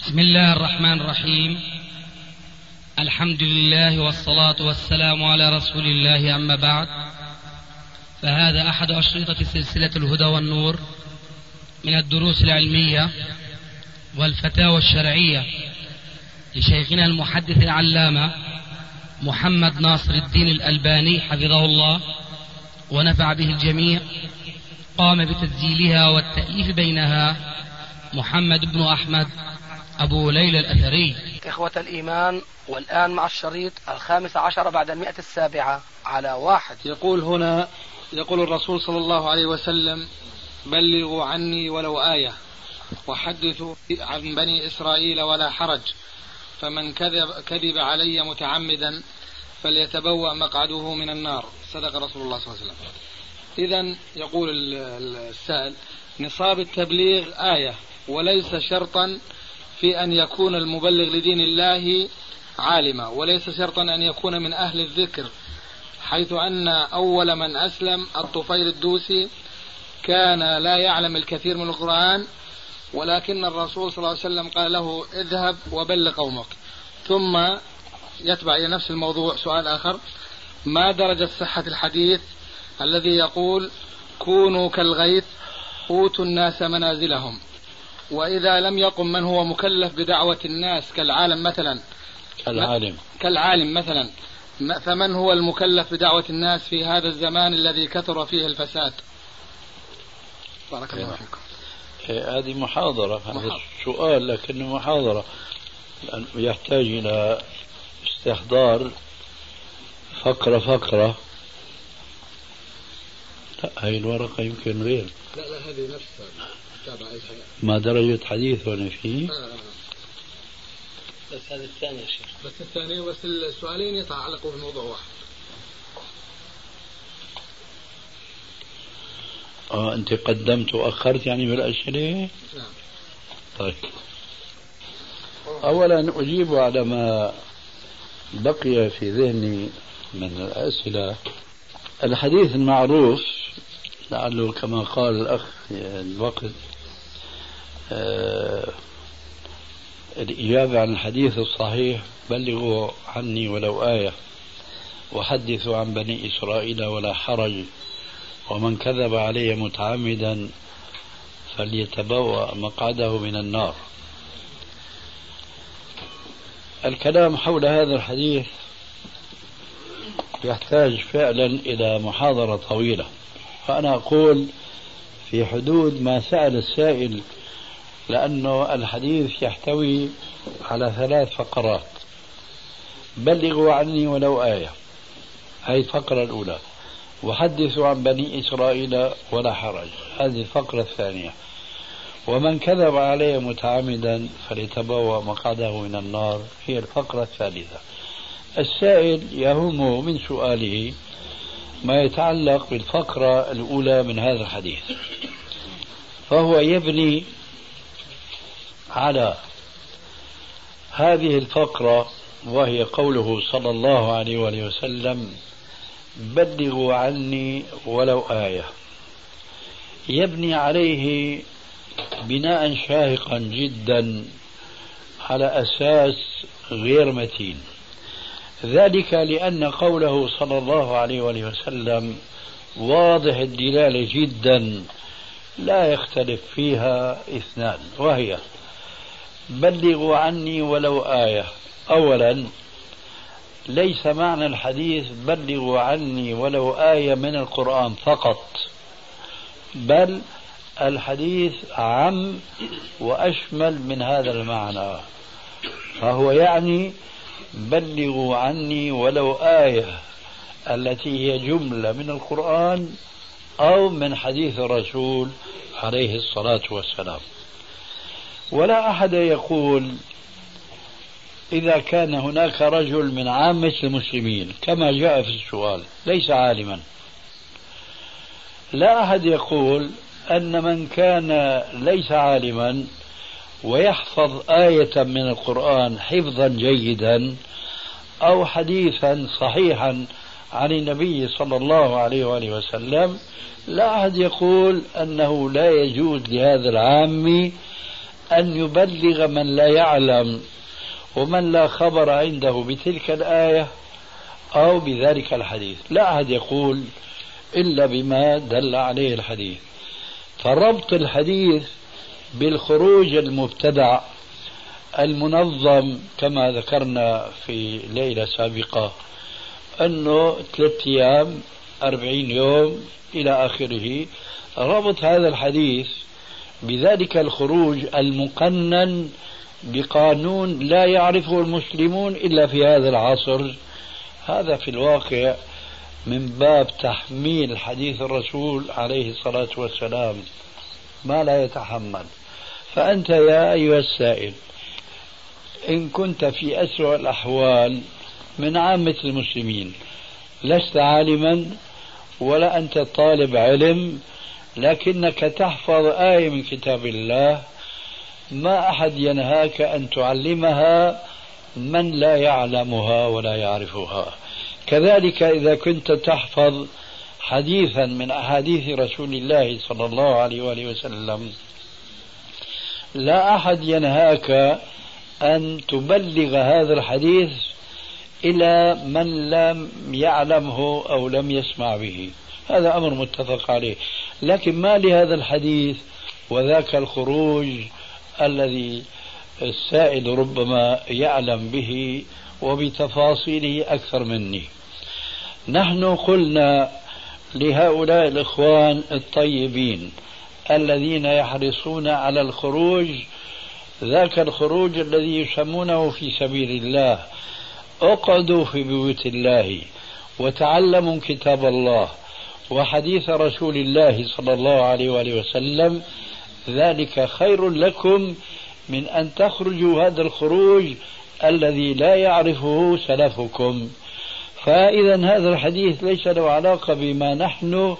بسم الله الرحمن الرحيم. الحمد لله والصلاة والسلام على رسول الله، أما بعد، فهذا أحد أشرطة سلسلة الهدى والنور من الدروس العلمية والفتاوى الشرعية لشيخنا المحدث العلامة محمد ناصر الدين الألباني حفظه الله ونفع به الجميع. قام بتسجيلها والتأليف بينها محمد بن أحمد أبو ليلى الأثري. إخوة الإيمان، والآن مع الشريط 15 بعد 107 على 1. يقول الرسول صلى الله عليه وسلم: بلغوا عني ولو آية وحدثوا عن بني إسرائيل ولا حرج، فمن كذب علي متعمدا فليتبوأ مقعده من النار. صدق رسول الله صلى الله عليه وسلم. إذن يقول السائل: نصاب التبليغ آية، وليس شرطا في أن يكون المبلغ لدين الله عالما، وليس شرطا أن يكون من أهل الذكر، حيث أن أول من أسلم الطفيل الدوسي كان لا يعلم الكثير من القرآن، ولكن الرسول صلى الله عليه وسلم قال له: اذهب وبلغ قومك. ثم يتبع إلى نفس الموضوع سؤال آخر: ما درجة صحة الحديث الذي يقول: كونوا كالغيث أوتوا الناس منازلهم؟ وإذا لم يقم من هو مكلف بدعوة الناس كالعالم مثلا، فمن هو المكلف بدعوة الناس في هذا الزمان الذي كثر فيه الفساد؟ بارك الله فيكم. هذه محاضرة، هذا السؤال لكنه محاضرة يحتاج إلى استحضار فقرة. لا، هاي الورقة يمكن غير. لا هذه نفسها. ما درجة حديث هنا فيه؟ بس هذا الثاني يا شيخ. بس الثاني، بس السؤالين يتعلقوا بموضوع واحد. أنت قدمت وأخرت يعني بالأسئلة؟ نعم. طيب، أولا أجيب على ما بقي في ذهني من الأسئلة. الحديث المعروف لعله كما قال الأخ الوقت، الإجابة عن الحديث الصحيح: بلغوا عني ولو آية وحدثوا عن بني إسرائيل ولا حرج، ومن كذب علي متعمدا فليتبوأ مقعده من النار. الكلام حول هذا الحديث يحتاج فعلا إلى محاضرة طويلة، فأنا أقول في حدود ما سأل السائل، لأنه الحديث يحتوي على 3 فقرات. بلغوا عني ولو آية، هذه الفقرة الأولى، وحدثوا عن بني إسرائيل ولا حرج، هذه الفقرة الثانية، ومن كذب علي متعمدا فليتبوأ مقعده من النار، هي الفقرة الثالثة. السائل يهم من سؤاله ما يتعلق بالفقرة الأولى من هذا الحديث، فهو يبني على هذه الفقرة، وهي قوله صلى الله عليه وآله وسلم: بلغوا عني ولو آية. يبني عليه بناء شاهقا جدا على أساس غير متين، ذلك لأن قوله صلى الله عليه وآله وسلم واضح الدلالة جدا، لا يختلف فيها 2، وهي: بلغوا عني ولو آية. أولا، ليس معنى الحديث بلغوا عني ولو آية من القرآن فقط، بل الحديث عام وأشمل من هذا المعنى، فهو يعني بلغوا عني ولو آية التي هي جملة من القرآن أو من حديث الرسول عليه الصلاة والسلام. ولا أحد يقول إذا كان هناك رجل من عامة المسلمين كما جاء في السؤال ليس عالما، لا أحد يقول أن من كان ليس عالما ويحفظ آية من القرآن حفظا جيدا أو حديثا صحيحا عن النبي صلى الله عليه وآله وسلم، لا أحد يقول أنه لا يجوز لهذا العامي أن يبلغ من لا يعلم ومن لا خبر عنده بتلك الآية أو بذلك الحديث. لا أحد يقول إلا بما دل عليه الحديث. فربط الحديث بالخروج المبتدع المنظم كما ذكرنا في ليلة سابقة أنه 3 أيام 40 يوم إلى آخره، ربط هذا الحديث بذلك الخروج المقنن بقانون لا يعرفه المسلمون إلا في هذا العصر، هذا في الواقع من باب تحميل حديث الرسول عليه الصلاة والسلام ما لا يتحمل. فأنت يا أيها السائل إن كنت في أسوأ الأحوال من عامة المسلمين، لست عالما ولا أنت طالب علم، لكنك تحفظ آية من كتاب الله، ما أحد ينهاك أن تعلمها من لا يعلمها ولا يعرفها. كذلك إذا كنت تحفظ حديثا من أحاديث رسول الله صلى الله عليه وآله وسلم، لا أحد ينهاك أن تبلغ هذا الحديث إلى من لم يعلمه أو لم يسمع به، هذا أمر متفق عليه. لكن ما لهذا الحديث وذاك الخروج الذي السائل ربما يعلم به وبتفاصيله أكثر مني. نحن قلنا لهؤلاء الإخوان الطيبين الذين يحرصون على الخروج، ذاك الخروج الذي يسمونه في سبيل الله، اقعدوا في بيوت الله وتعلموا كتاب الله وحديث رسول الله صلى الله عليه وآله وسلم، ذلك خير لكم من أن تخرجوا هذا الخروج الذي لا يعرفه سلفكم. فإذا هذا الحديث ليس له علاقة بما نحن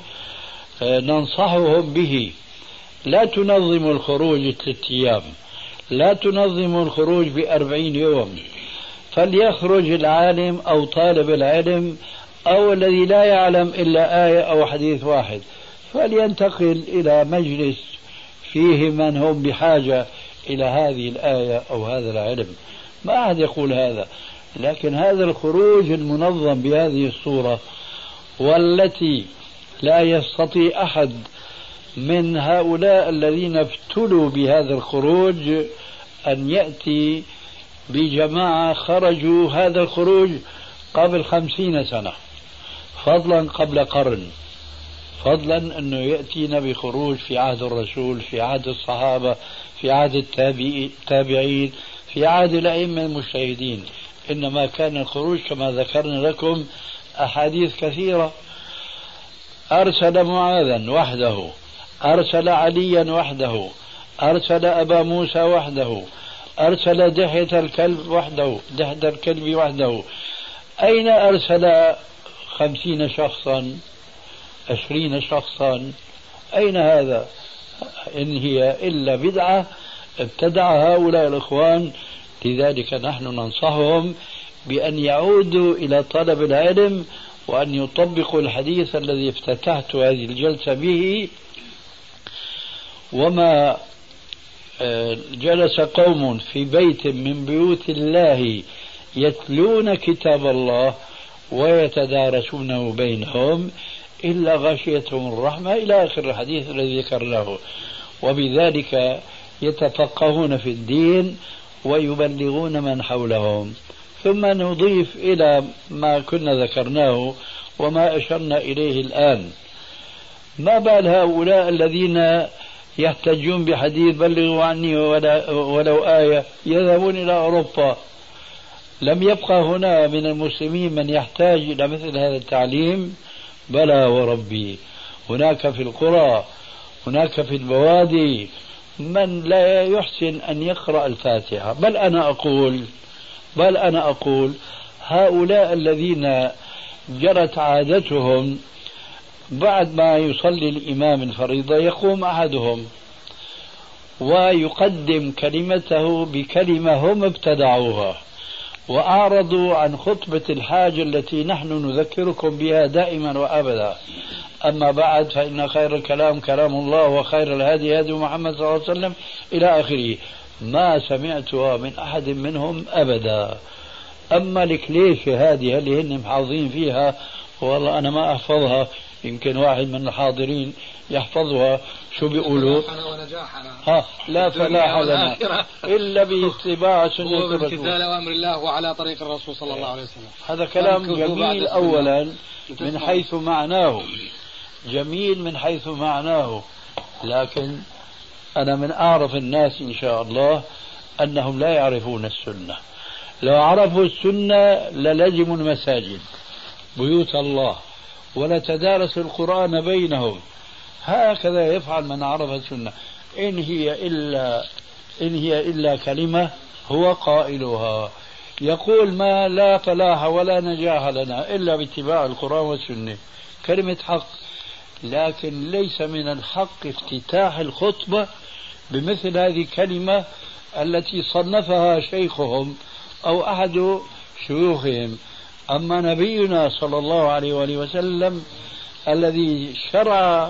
ننصحهم به. لا تنظموا الخروج 3 أيام، لا تنظموا الخروج ب40 يوم، فليخرج العالم أو طالب العلم أو الذي لا يعلم إلا آية أو حديث واحد، فلينتقل إلى مجلس فيه من هم بحاجة إلى هذه الآية أو هذا العلم. ما أحد يقول هذا، لكن هذا الخروج المنظم بهذه الصورة والتي لا يستطيع أحد من هؤلاء الذين ابتلوا بهذا الخروج أن يأتي بجماعة خرجوا هذا الخروج قبل 50 سنة، فضلا قبل قرن، فضلا أنه يأتينا بخروج في عهد الرسول، في عهد الصحابة، في عهد التابعين، في عهد الأئمة المجتهدين. إنما كان الخروج كما ذكرنا لكم أحاديث كثيرة. أرسل معاذا وحده، أرسل عليا وحده، أرسل أبا موسى وحده، أرسل دحية الكلب وحده. أين أرسل 50 شخصا 20 شخصا؟ أين هذا؟ إن هي إلا بدعة ابتدع هؤلاء الإخوان. لذلك نحن ننصحهم بأن يعودوا إلى طلب العلم وأن يطبقوا الحديث الذي افتتحت هذه الجلسة به. وما جلس قوم في بيت من بيوت الله يتلون كتاب الله ويتدارسونه بينهم إلا غشيتهم الرحمة إلى آخر الحديث الذي ذكرناه، وبذلك يتفقهون في الدين ويبلغون من حولهم. ثم نضيف إلى ما كنا ذكرناه وما أشرنا إليه الآن، ما بال هؤلاء الذين يحتجون بحديث بلغوا عني ولو آية يذهبون إلى أوروبا؟ لم يبقى هنا من المسلمين من يحتاج إلى مثل هذا التعليم؟ بلى وربي، هناك في القرى، هناك في البوادي من لا يحسن أن يقرأ الفاتحة. بل أنا أقول هؤلاء الذين جرت عادتهم بعد ما يصلي الإمام الفريضة يقوم أحدهم ويقدم كلمته بكلمة هم ابتدعوها وأعرضوا عن خطبة الحاجة التي نحن نذكركم بها دائما وأبدا. أما بعد فإن خير الكلام كلام الله وخير الهدي هدي محمد صلى الله عليه وسلم إلى آخره. ما سمعتها من أحد منهم أبدا. أما الكليشة هذه اللي هن محافظين فيها، والله أنا ما أحفظها، يمكن واحد من الحاضرين يحفظها. شو بيقولوا؟ لا فلاح لنا إلا باتباع سنة الرسول وامتثال أمر الله وعلى طريق الرسول صلى الله عليه وسلم. هذا كلام جميل أولا من حيث معناه، جميل من حيث معناه، لكن أنا من أعرف الناس إن شاء الله أنهم لا يعرفون السنة. لو عرفوا السنة للزموا المساجد بيوت الله ولتدارسوا القرآن بينهم. هكذا يفعل من عرف السنة. إن هي إلا كلمة هو قائلها، يقول ما لا فلاح ولا نجاح لنا إلا باتباع القرآن والسنة، كلمة حق. لكن ليس من الحق افتتاح الخطبة بمثل هذه الكلمة التي صنفها شيخهم أو أحد شيوخهم. أما نبينا صلى الله عليه وآله وسلم الذي شرع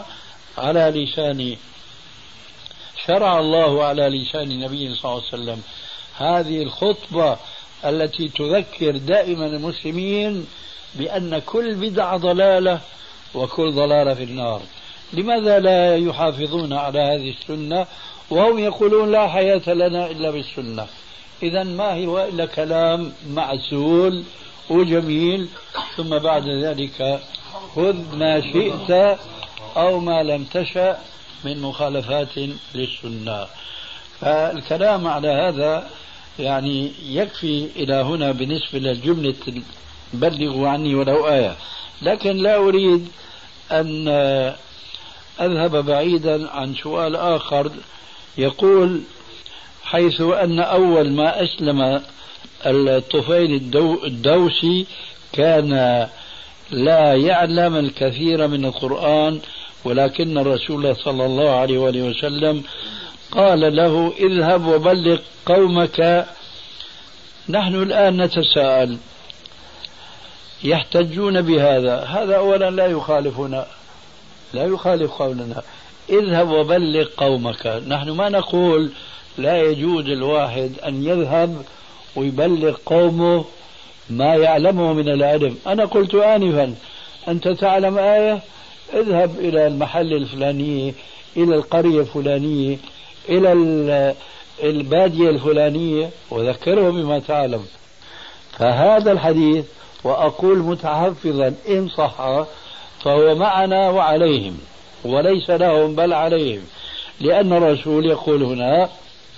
الله على لسان نبيه صلى الله عليه وسلم هذه الخطبة التي تذكر دائما المسلمين بأن كل بدعة ضلالة وكل ضلالة في النار. لماذا لا يحافظون على هذه السنة وهم يقولون لا حياة لنا إلا بالسنة؟ إذا ما هو إلا كلام معسول وجميل، ثم بعد ذلك خذ ما شئت أو ما لم تشأ من مخالفات للسنة. فالكلام على هذا يعني يكفي إلى هنا بالنسبة للجملة بلغوا عني ولو آية. لكن لا أريد أن أذهب بعيدا عن سؤال آخر يقول حيث أن أول ما أسلم الطفيل الدوسي كان لا يعلم الكثير من القرآن، ولكن الرسول صلى الله عليه وآله وسلم قال له اذهب وبلغ قومك. نحن الآن نتساءل يحتجون بهذا، هذا أولا لا يخالفنا، لا يخالف قولنا اذهب وبلغ قومك. نحن ما نقول لا يجوز الواحد أن يذهب ويبلغ قومه ما يعلمه من العلم. أنا قلت آنفا أنت تعلم آية، اذهب إلى المحل الفلاني، إلى القرية الفلانية، إلى البادية الفلانية، وذكرهم بما تعلم. فهذا الحديث وأقول متحفظا إن صح فهو معنا وعليهم وليس لهم بل عليهم، لأن الرسول يقول هنا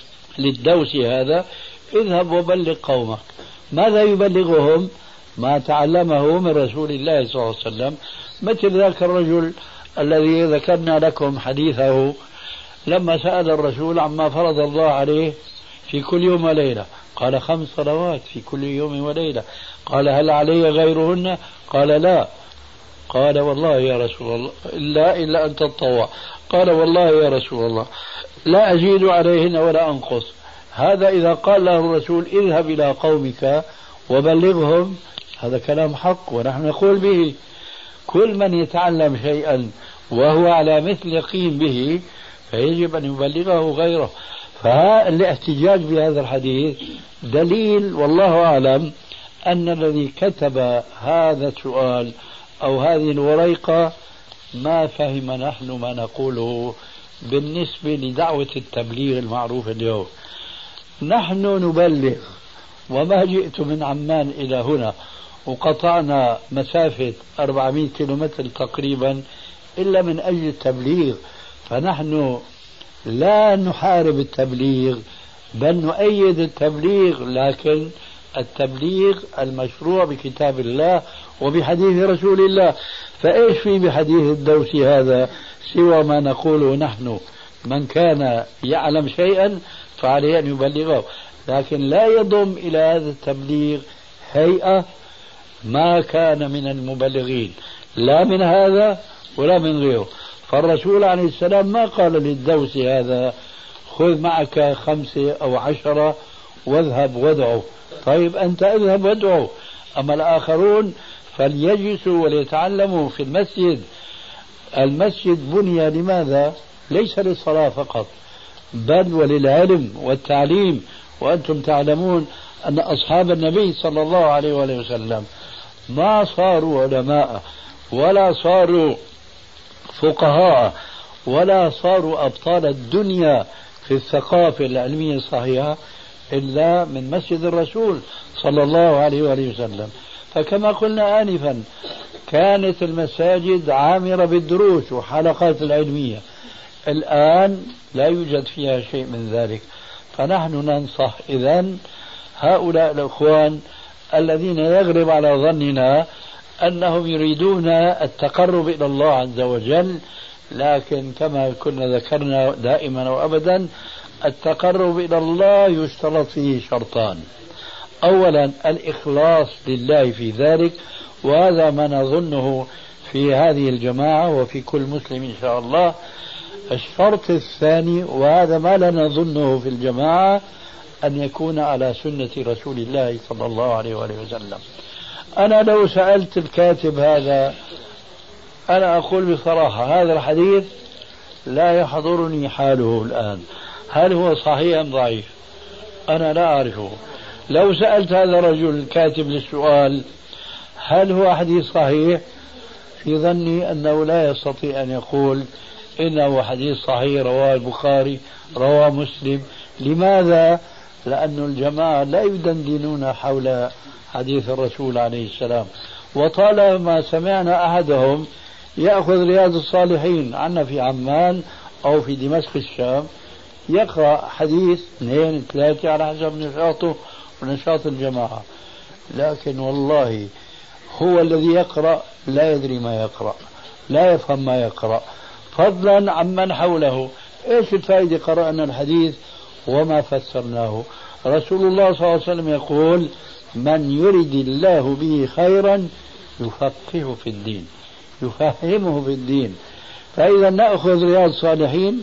للدوسي هذا اذهب وبلغ قومك. ماذا يبلغهم؟ ما تعلمه من رسول الله صلى الله عليه وسلم. مثل ذاك الرجل الذي ذكرنا لكم حديثه لما سأل الرسول عما فرض الله عليه في كل يوم وليلة، قال 5 صلوات في كل يوم وليلة. قال هل علي غيرهن؟ قال لا. قال والله يا رسول الله إلا أن تتطوع. قال والله يا رسول الله لا أزيد عليهن ولا أنقص. هذا إذا قال له الرسول اذهب إلى قومك وبلغهم، هذا كلام حق ونحن نقول به. كل من يتعلم شيئا وهو على مثل يقين به فيجب أن يبلغه غيره. فالاحتجاج بهذا الحديث دليل والله أعلم أن الذي كتب هذا السؤال أو هذه الوريقة ما فهم نحن ما نقوله بالنسبة لدعوة التبليغ المعروفة اليوم. نحن نبلغ، وما جئت من عمان إلى هنا وقطعنا مسافة 400 كيلومتر تقريبا إلا من أجل التبليغ. فنحن لا نحارب التبليغ بل نؤيد التبليغ، لكن التبليغ المشروع بكتاب الله وبحديث رسول الله. فإيش في بحديث الدوسي هذا سوى ما نقوله نحن؟ من كان يعلم شيئا فعليه أن يبلغه، لكن لا يضم إلى هذا التبليغ هيئة ما كان من المبلغين، لا من هذا ولا من غيره. فالرسول عليه السلام ما قال للدوسي هذا خذ معك 5 أو 10 واذهب وادعو. طيب أنت اذهب وادعو، أما الآخرون فليجلسوا وليتعلموا في المسجد. المسجد بني لماذا؟ ليس للصلاة فقط، بل وللعلم والتعليم. وأنتم تعلمون أن أصحاب النبي صلى الله عليه وآله وسلم ما صاروا علماء ولا صاروا فقهاء ولا صاروا أبطال الدنيا في الثقافة العلمية الصحيحة إلا من مسجد الرسول صلى الله عليه وآله وسلم. فكما قلنا آنفا كانت المساجد عامرة بالدروس وحلقات العلمية، الآن لا يوجد فيها شيء من ذلك. فنحن ننصح إذن هؤلاء الأخوان الذين يغلب على ظننا أنهم يريدون التقرب إلى الله عز وجل، لكن كما كنا ذكرنا دائما وأبدا التقرب إلى الله يشترط فيه شرطان: أولا الإخلاص لله في ذلك، وهذا ما نظنه في هذه الجماعة وفي كل مسلم إن شاء الله. الشرط الثاني، وهذا ما لا نظنه في الجماعة، أن يكون على سنة رسول الله صلى الله عليه وآله وسلم. أنا لو سألت الكاتب هذا، أنا أقول بصراحة هذا الحديث لا يحضرني حاله الآن، هل هو صحيح أم ضعيف؟ أنا لا أعرفه. لو سألت هذا الرجل الكاتب للسؤال هل هو حديث صحيح، في ظني أنه لا يستطيع أن يقول إنه حديث صحيح رواه البخاري رواه مسلم. لماذا؟ لأن الجماعة لا يدندنون حول حديث الرسول عليه السلام. وطالما سمعنا أحدهم يأخذ رياض الصالحين عنا في عمان أو في دمشق الشام، يقرأ حديث 2 3 على حسب نشاطه ونشاط الجماعة، لكن والله هو الذي يقرأ لا يدري ما يقرأ، لا يفهم ما يقرأ، فضلا عمن حوله. إيش الفائدة قرأنا الحديث وما فسرناه؟ رسول الله صلى الله عليه وسلم يقول: من يرد الله به خيرا يفقهه في الدين، يفهمه في الدين. فإذا نأخذ رياض الصالحين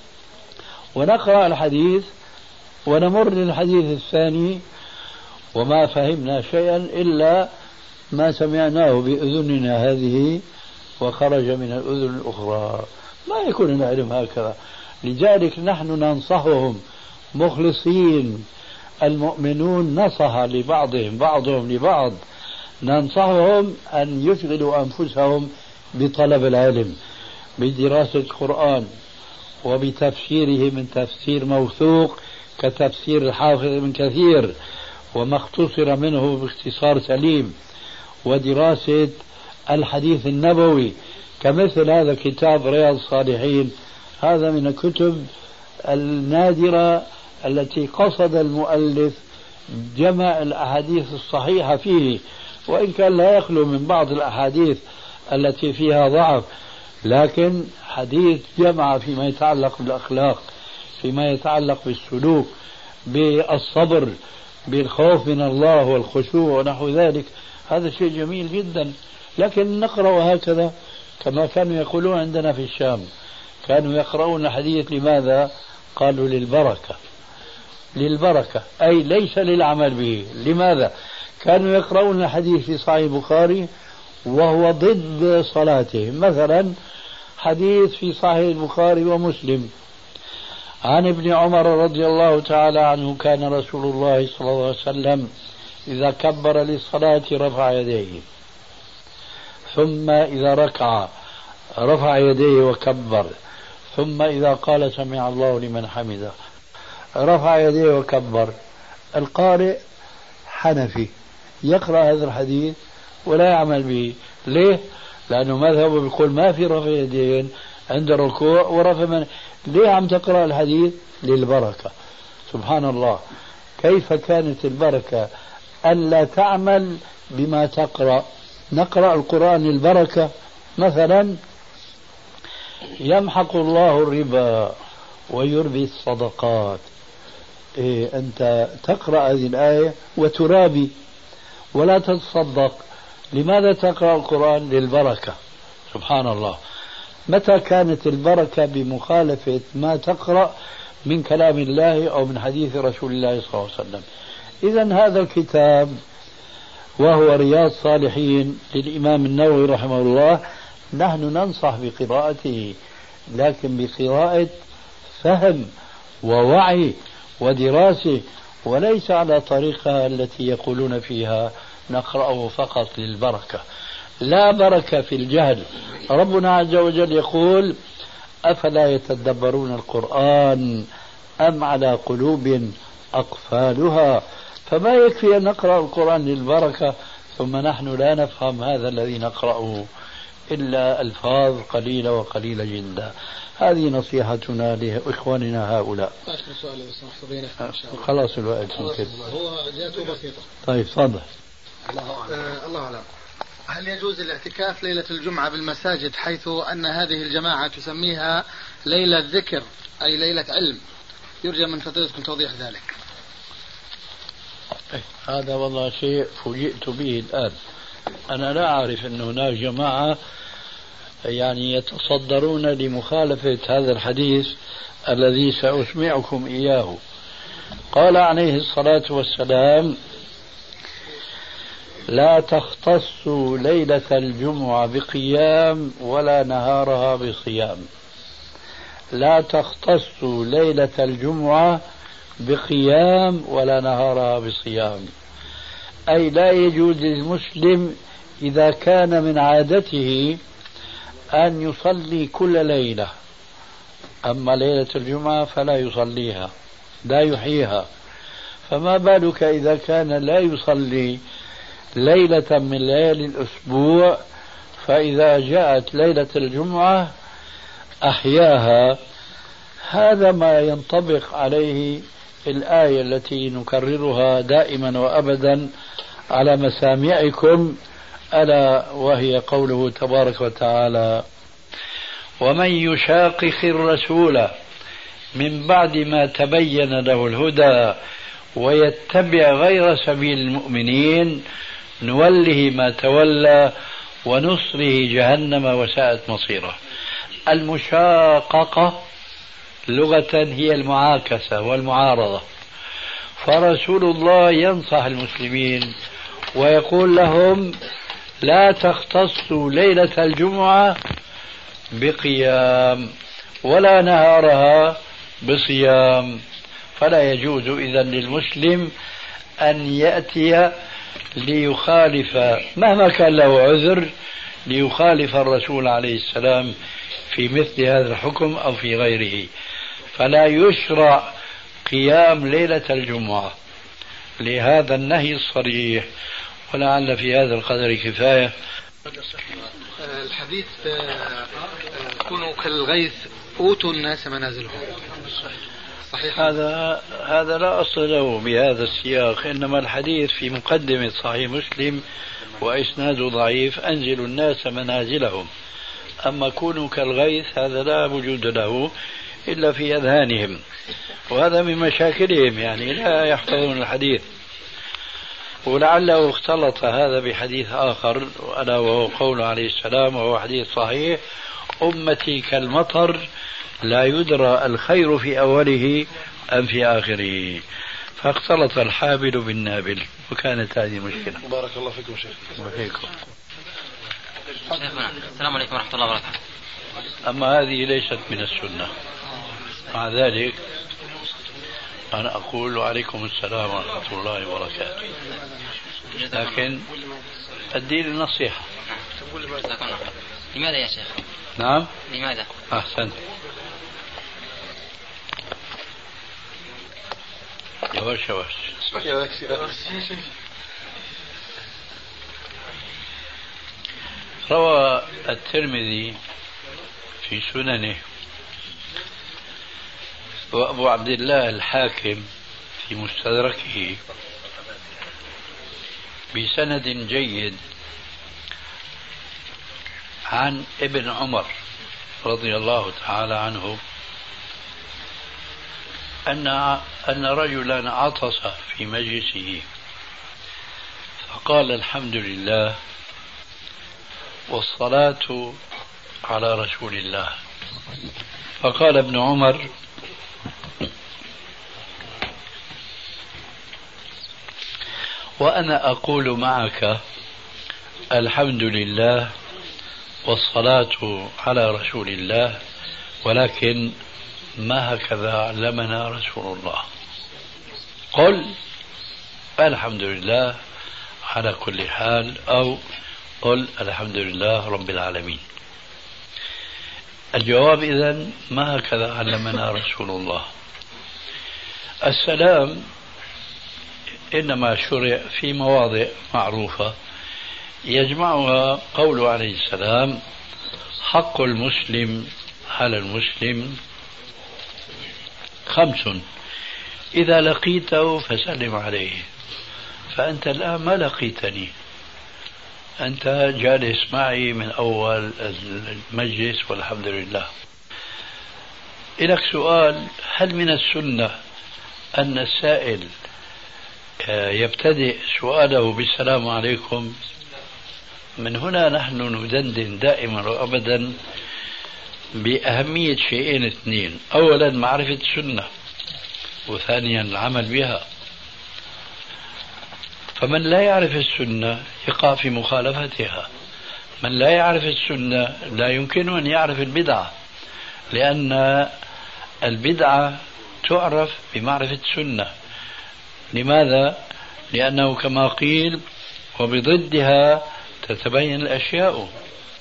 ونقرأ الحديث ونمر للحديث الثاني وما فهمنا شيئا إلا ما سمعناه بأذننا هذه وخرج من الأذن الأخرى. ما يكون العلم هكذا. لذلك نحن ننصحهم مخلصين، المؤمنون نصح لبعضهم بعضهم لبعض، ننصحهم أن يشغلوا أنفسهم بطلب العلم، بدراسة القرآن وبتفسيره من تفسير موثوق كتفسير الحافظ ابن كثير وما اختصر منه باختصار سليم، ودراسة الحديث النبوي كمثل هذا كتاب رياض الصالحين. هذا من الكتب النادرة التي قصد المؤلف جمع الأحاديث الصحيحة فيه، وإن كان لا يخلو من بعض الأحاديث التي فيها ضعف، لكن حديث جمع فيما يتعلق بالأخلاق، فيما يتعلق بالسلوك، بالصبر، بالخوف من الله والخشوع ونحو ذلك. هذا شيء جميل جدا. لكن نقرأ هكذا كما كانوا يقولون عندنا في الشام، كانوا يقرؤون الحديث لماذا؟ قالوا للبركة. للبركة أي ليس للعمل به. لماذا؟ كانوا يقرؤون الحديث في صحيح البخاري وهو ضد صلاتهم. مثلا حديث في صحيح البخاري ومسلم عن ابن عمر رضي الله تعالى عنه: كان رسول الله صلى الله عليه وسلم إذا كبر للصلاة رفع يديه، ثم إذا ركع رفع يديه وكبر، ثم إذا قال سمع الله لمن حمده رفع يديه وكبر. القارئ حنفي يقرأ هذا الحديث ولا يعمل به. ليه؟ لأنه مذهبه بيقول ما في رفع يدين عند الركوع ورفع من. ليه عم تقرأ الحديث؟ للبركة. سبحان الله، كيف كانت البركة أن لا تعمل بما تقرأ. نقرأ القرآن للبركة. مثلا يمحق الله الربا ويربي الصدقات. أنت تقرأ هذه الآية وترابي ولا تتصدق. لماذا تقرأ القرآن؟ للبركة. سبحان الله. متى كانت البركة بمخالفة ما تقرأ من كلام الله أو من حديث رسول الله صلى الله عليه وسلم؟ إذن هذا الكتاب وهو رياض صالحين للإمام النووي رحمه الله نحن ننصح بقراءته، لكن بقراءة فهم ووعي ودراسة، وليس على طريقة التي يقولون فيها نقرأه فقط للبركة. لا بركة في الجهل. ربنا عز وجل يقول أفلا يتدبرون القرآن أم على قلوب أقفالها. فما يكفي أن نقرأ القرآن للبركة ثم نحن لا نفهم هذا الذي نقرأه إلا ألفاظ قليلة وقليلة جدا. هذه نصيحتنا لإخواننا هؤلاء. خلاص الوقت. هو جاءته بسيطة. طيب تفضل. الله أعلم. هل يجوز الاعتكاف ليلة الجمعة بالمساجد، حيث أن هذه الجماعة تسميها ليلة ذكر أي ليلة علم؟ يرجى من فضيلتكم توضيح ذلك. هذا والله شيء فوجئت به الآن. أنا لا أعرف أن هناك جماعة يعني يتصدرون لمخالفة هذا الحديث الذي سأسمعكم إياه. قال عليه الصلاة والسلام لا تختص ليلة الجمعة بقيام ولا نهارها بصيام. لا تختص ليلة الجمعة بقيام ولا نهارها بصيام، أي لا يجوز للمسلم إذا كان من عادته أن يصلي كل ليلة، أما ليلة الجمعة فلا يصليها، لا يحييها، فما بالك إذا كان لا يصلي ليلة من ليالي الأسبوع، فإذا جاءت ليلة الجمعة أحياها. هذا ما ينطبق عليه الآية التي نكررها دائما وأبدا على مسامعكم، ألا وهي قوله تبارك وتعالى ومن يشاقق الرسول من بعد ما تبين له الهدى ويتبع غير سبيل المؤمنين نوله ما تولى ونصره جهنم وساءت مصيره. المشاققة لغة هي المعاكسة والمعارضة، فرسول الله ينصح المسلمين ويقول لهم لا تختصوا ليلة الجمعة بقيام ولا نهارها بصيام. فلا يجوز إذن للمسلم أن يأتي ليخالف مهما كان له عذر ليخالف الرسول عليه السلام في مثل هذا الحكم أو في غيره. فلا يشرع قيام ليلة الجمعة لهذا النهي الصريح، ولعل في هذا القدر كفاية. الحديث كونوا كالغيث أوتوا الناس منازلهم، صحيح؟ هذا لا أصل له بهذا السياق، إنما الحديث في مقدمة صحيح مسلم وإسناده ضعيف أنزلوا الناس منازلهم. أما كونوا كالغيث هذا لا وجود له إلا في أذهانهم، وهذا من مشاكلهم، يعني لا يحفظون الحديث. ولعله اختلط هذا بحديث آخر ألا وهو قول عليه السلام وهو حديث صحيح أمتي كالمطر لا يدرى الخير في أوله أم في آخره، فاختلط الحابل بالنابل، وكانت هذه مشكلة. بارك الله فيكم شيخ. وفيكم. السلام عليكم ورحمة الله وبركاته. أما هذه ليست من السنة، مع ذلك أنا أقول عليكم السلام ورحمة الله وبركاته، لكن الدين النصيحة. لماذا يا شيخ؟ نعم. لماذا؟ أحسنت. يواش. روى الترمذي في سننه وأبو عبد الله الحاكم في مستدركه بسند جيد عن ابن عمر رضي الله تعالى عنه أن رجلا عطس في مجلسه فقال الحمد لله والصلاة على رسول الله. فقال ابن عمر وأنا أقول معك الحمد لله والصلاة على رسول الله، ولكن ما هكذا علمنا رسول الله. قل الحمد لله على كل حال، أو قل الحمد لله رب العالمين. الجواب إذن ما هكذا علمنا رسول الله. السلام إنما شرع في مواضع معروفة يجمعها قوله عليه السلام: حق المسلم على المسلم 5، إذا لقيته فسلم عليه. فأنت الآن ما لقيتني، أنت جالس معي من أول المجلس والحمد لله. إليك سؤال: هل من السنة أن السائل يبتدئ سؤاله بالسلام عليكم؟ من هنا نحن ندندن دائما وأبدا بأهمية شيئين اثنين: أولا معرفة السنة، وثانيا العمل بها. فمن لا يعرف السنة يقع في مخالفتها، من لا يعرف السنة لا يمكن أن يعرف البدعة، لأن البدعة تعرف بمعرفة السنة. لماذا؟ لأنه كما قيل: وبضدها تتبين الأشياء.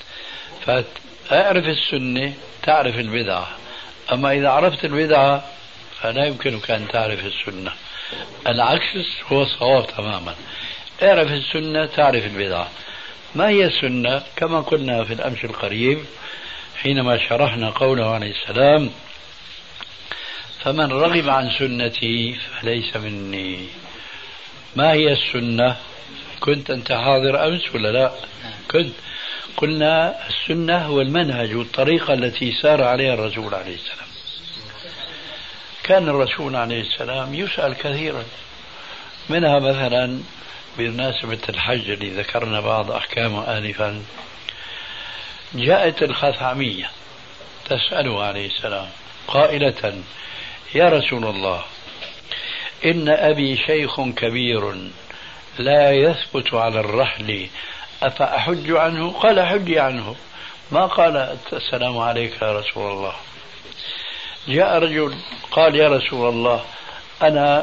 فأعرف السنة تعرف البدعة، أما إذا عرفت البدعة فلا يمكنك أن تعرف السنة. العكس هو الصواب تماما: اعرف السنة تعرف البدعة. ما هي السنة؟ كما قلنا في الأمس القريب حينما شرحنا قوله عليه السلام: فمن رغب عن سنتي فليس مني. ما هي السنة؟ كنت أنت حاضر أمس ولا لا؟ كنت. قلنا السنة هو المنهج والطريقة التي سار عليها الرسول عليه السلام. كان الرسول عليه السلام يسأل كثيرا، منها مثلا بمناسبة الحج اللي ذكرنا بعض أحكامه آنفا، جاءت الخثعمية تسأله عليه السلام قائلة: يا رسول الله، إن أبي شيخ كبير لا يثبت على الرحل، أفأحج عنه؟ قال: حجي عنه. ما قال السلام عليك يا رسول الله. جاء رجل قال: يا رسول الله، أنا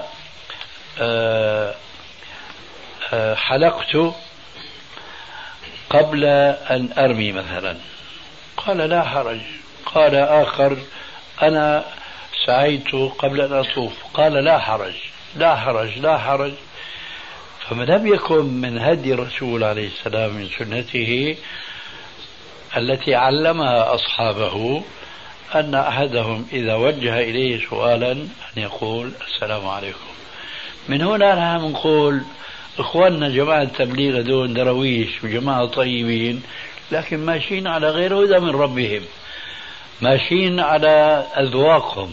حلقت قبل أن أرمي مثلا. قال: لا حرج. قال آخر: أنا سعيت قبل أن أطوف. قال: لا حرج لا حرج لا حرج. فما لم يكن من هدي الرسول عليه السلام من سنته التي علمها أصحابه أن أحدهم إذا وجه إليه سؤالا أن يقول: السلام عليكم. من هنا نحن نقول: إخواننا جماعة التبليغ دون درويش وجماعة طيبين، لكن ماشيين على غير هدى من ربهم، ماشيين على أذواقهم.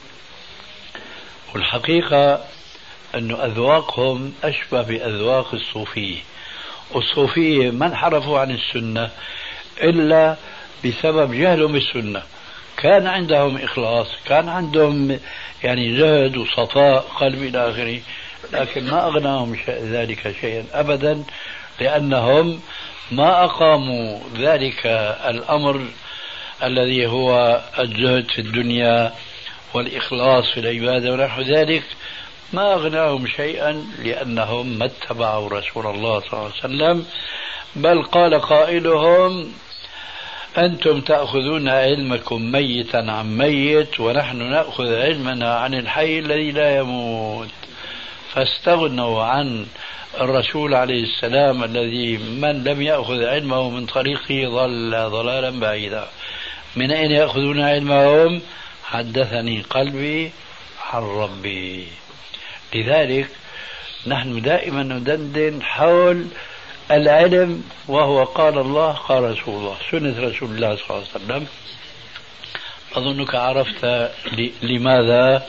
والحقيقة أن أذواقهم أشبه بأذواق الصوفية. الصوفية ما انحرفوا عن السنة إلا بسبب جهلهم بالسنة. كان عندهم إخلاص، كان عندهم يعني زهد وصفاء قلب إلى آخره، لكن ما أغناهم ذلك شيئا أبدا، لأنهم ما أقاموا ذلك الأمر الذي هو الزهد في الدنيا والإخلاص في العبادة ونحو ذلك، ما أغناهم شيئا، لأنهم ما اتبعوا رسول الله صلى الله عليه وسلم. بل قال قائلهم: أنتم تأخذون علمكم ميتا عن ميت، ونحن نأخذ علمنا عن الحي الذي لا يموت. فاستغنوا عن الرسول عليه السلام الذي من لم يأخذ علمه من طريقه ضل ضلالا بعيدا. من أين يأخذون علمهم؟ حدثني قلبي عن ربي. لذلك نحن دائما ندندن حول العلم، وهو قال الله قال رسول الله، سنة رسول الله صلى الله عليه وسلم. أظنك عرفت لماذا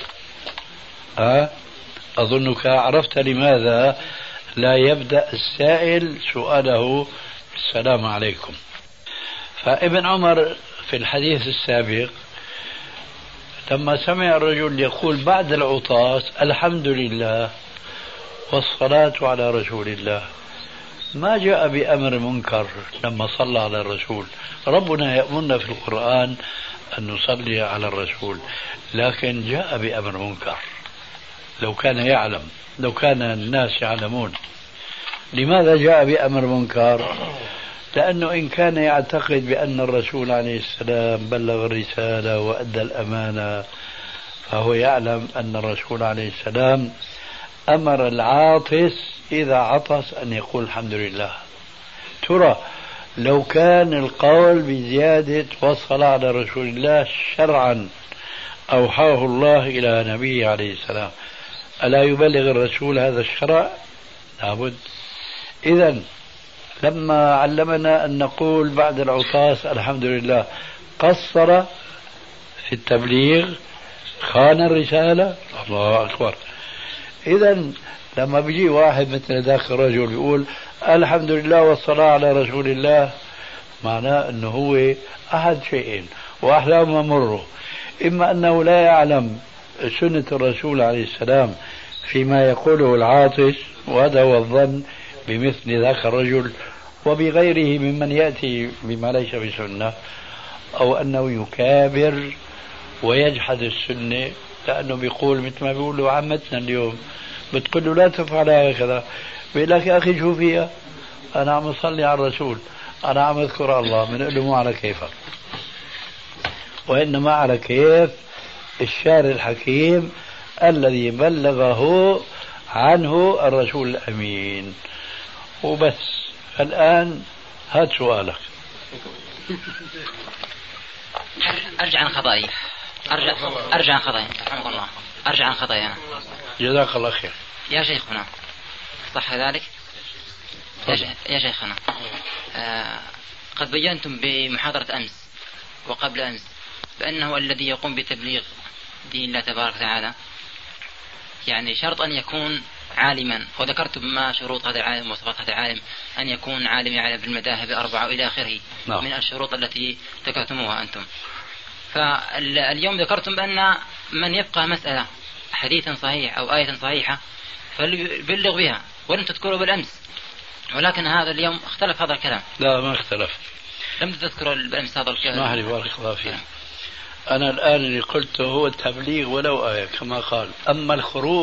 أظنك عرفت لماذا لا يبدأ السائل سؤاله السلام عليكم. فابن عمر في الحديث السابق لما سمع الرجل يقول بعد العطاس الحمد لله، والصلاة على رسول الله. ما جاء بأمر منكر لما صلى على الرسول. ربنا يأمرنا في القرآن أن نصلي على الرسول، لكن جاء بأمر منكر. لو كان يعلم، لو كان الناس يعلمون. لماذا جاء بأمر منكر؟ لأنه إن كان يعتقد بأن الرسول عليه السلام بلغ الرسالة وأدى الأمانة، فهو يعلم أن الرسول عليه السلام أمر العاطس إذا عطس أن يقول الحمد لله. ترى لو كان القول بزيادة والصلاة على رسول الله شرعا أوحاه الله إلى نبيه عليه السلام، ألا يبلغ الرسول هذا الشرع؟ لابد. إذن لما علمنا أن نقول بعد العطاس الحمد لله، قصر في التبليغ، خان الرسالة. الله أكبر. إذن لما بيجي واحد مثل ذاك الرجل يقول الحمد لله والصلاة على رسول الله، معناه أنه هو أحد شيئين وأحلام مره: إما أنه لا يعلم سنة الرسول عليه السلام فيما يقوله العاطس، وهذا هو الظن بمثل ذاك الرجل وبغيره ممن يأتي بما ليس بسنة، أو أنه يكابر ويجحد السنة، لأنه بيقول مثل ما بيقولوا عمتنا اليوم، بتقول له لا تفعل هكذا، بيقول لك يا أخي شو فيها، أنا عم أصلي على الرسول، أنا عم أذكر الله. بنقول له مو على كيفك، وإنما على كيف الشارع الحكيم الذي بلغه عنه الرسول الأمين. وبس. الآن هات سؤالك. أرجع عن خطأي. أرجع عن خطأي. رحمك الله. أرجع عن خطأي أنا. جزاك الله خير. يا شيخنا، صح ذلك؟ يا شيخنا، قد بينتم بمحاضرة أمس وقبل أمس بأنه الذي يقوم بتبليغ دين الله تبارك وتعالى يعني شرط أن يكون عالما، وذكرتم ما شروط هذا العالم ومواصفات هذا العالم: أن يكون عالما بالمذاهب الأربعة إلى آخره من الشروط التي ذكرتموها أنتم. فاليوم ذكرتم بأن من يفقه مسألة حديثا صحيح أو آية صحيحة فليبلغ بها، ولم تذكروا بالأمس، ولكن هذا اليوم اختلف هذا الكلام. لا، ما اختلف. لم تذكروا بالأمس هذا الكلام. اسمح لي بارك الله فيك. أنا الآن اللي قلته هو التبليغ ولو آية كما قال. أما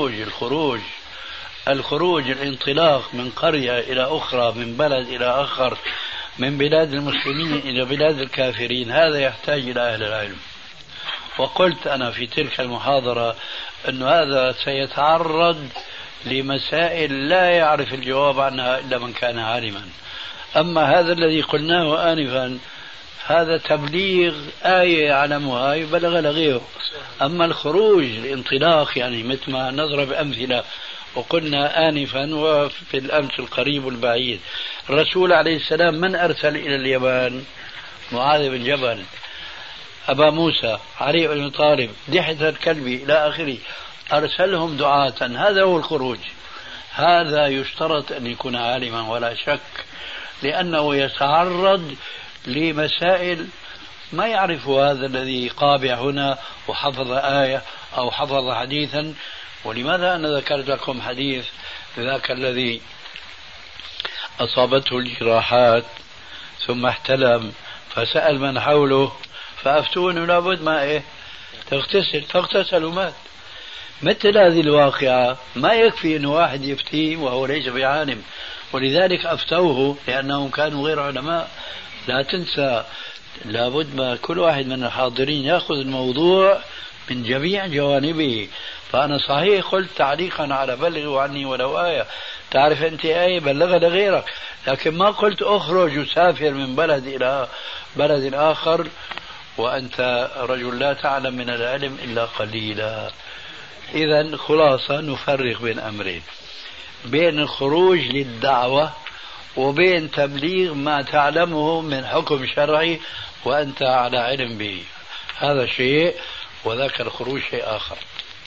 الخروج الانطلاق من قرية إلى أخرى، من بلد إلى آخر، من بلاد المسلمين إلى بلاد الكافرين، هذا يحتاج إلى أهل العلم. وقلت أنا في تلك المحاضرة أن هذا سيتعرض لمسائل لا يعرف الجواب عنها إلا من كان عالما. أما هذا الذي قلناه آنفا هذا تبليغ آية يعلمها يبلغ لغيره. أما الخروج الانطلاق يعني مثل ما نضرب أمثلة وقلنا آنفا وفي الأمس القريب والبعيد، الرسول عليه السلام من أرسل إلى اليمن؟ معاذ بن جبل، أبا موسى، علي بن طالب، دحية الكلبي إلى آخره، أرسلهم دعاة. هذا هو الخروج. هذا يشترط أن يكون عالما ولا شك، لأنه يتعرض لمسائل ما يعرف هذا الذي قابع هنا وحفظ آية أو حفظ حديثا. ولماذا أنا ذكرت لكم حديث ذاك الذي أصابته الجراحات ثم احتلم فسأل من حوله فأفتونه لابد ما تغتسل، فاغتسل ومات. مثل هذه الواقعة ما يكفي أن واحد يفتيه وهو ليس بعالم، ولذلك أفتوه لأنهم كانوا غير علماء. لا تنسى لابد ما كل واحد من الحاضرين يأخذ الموضوع من جميع جوانبه. فأنا صحيح قلت تعليقا على بلغوا عني ولو آية، تعرف أنت آية بلغها لغيرك، لكن ما قلت أخرج وسافر من بلد إلى بلد آخر وأنت رجل لا تعلم من العلم إلا قليلا. إذن خلاصة نفرق بين أمرين: بين الخروج للدعوة وبين تبليغ ما تعلمه من حكم شرعي وأنت على علم به. هذا شيء وذاك الخروج شيء آخر.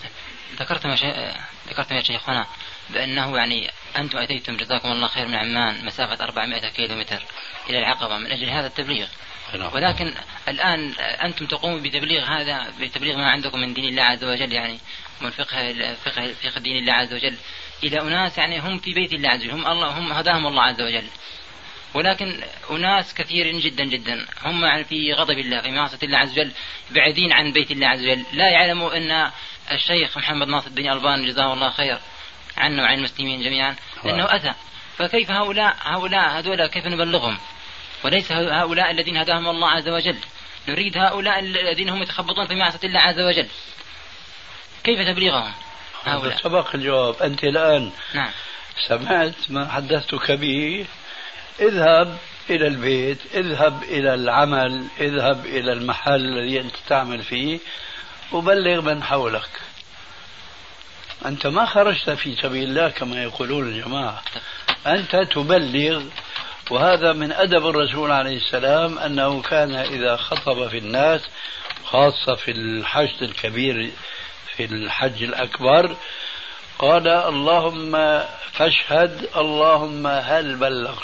ذكرتم يا شيخنا بأنه يعني أنتم أتيتم جزاكم الله خير من عمان مسافة 400 كيلومتر إلى العقبة من أجل هذا التبليغ، ولكن الآن أنتم تقوموا بتبليغ ما عندكم من دين الله عز وجل، يعني من فقه دين الله عز وجل إلى أناس يعني هم في بيت الله عز وجل، هم هداهم الله عز وجل، ولكن أناس كثير جدا جدا هم يعني في غضب الله في معصية الله عز وجل، بعيدين عن بيت الله عز وجل، لا يعلموا أن الشيخ محمد ناصر الدين الألباني جزاه الله خير عنه وعن المسلمين جميعا أنه أتى. فكيف هؤلاء كيف نبلغهم؟ وليس هؤلاء الذين هداهم الله عز وجل، نريد هؤلاء الذين هم يتخبطون في معصية الله عز وجل، كيف تبليغهم هؤلاء؟ سبق الجواب. أنت الآن نعم. سمعت ما حدثتك به. اذهب إلى البيت، اذهب إلى العمل، اذهب إلى المحل الذي أنت تعمل فيه وبلغ من حولك. أنت ما خرجت في سبيل الله كما يقولون الجماعة، أنت تبلغ. وهذا من أدب الرسول عليه السلام، أنه كان إذا خطب في الناس خاصة في الحشد الكبير في الحج الأكبر قال اللهم فاشهد اللهم هل بلغت.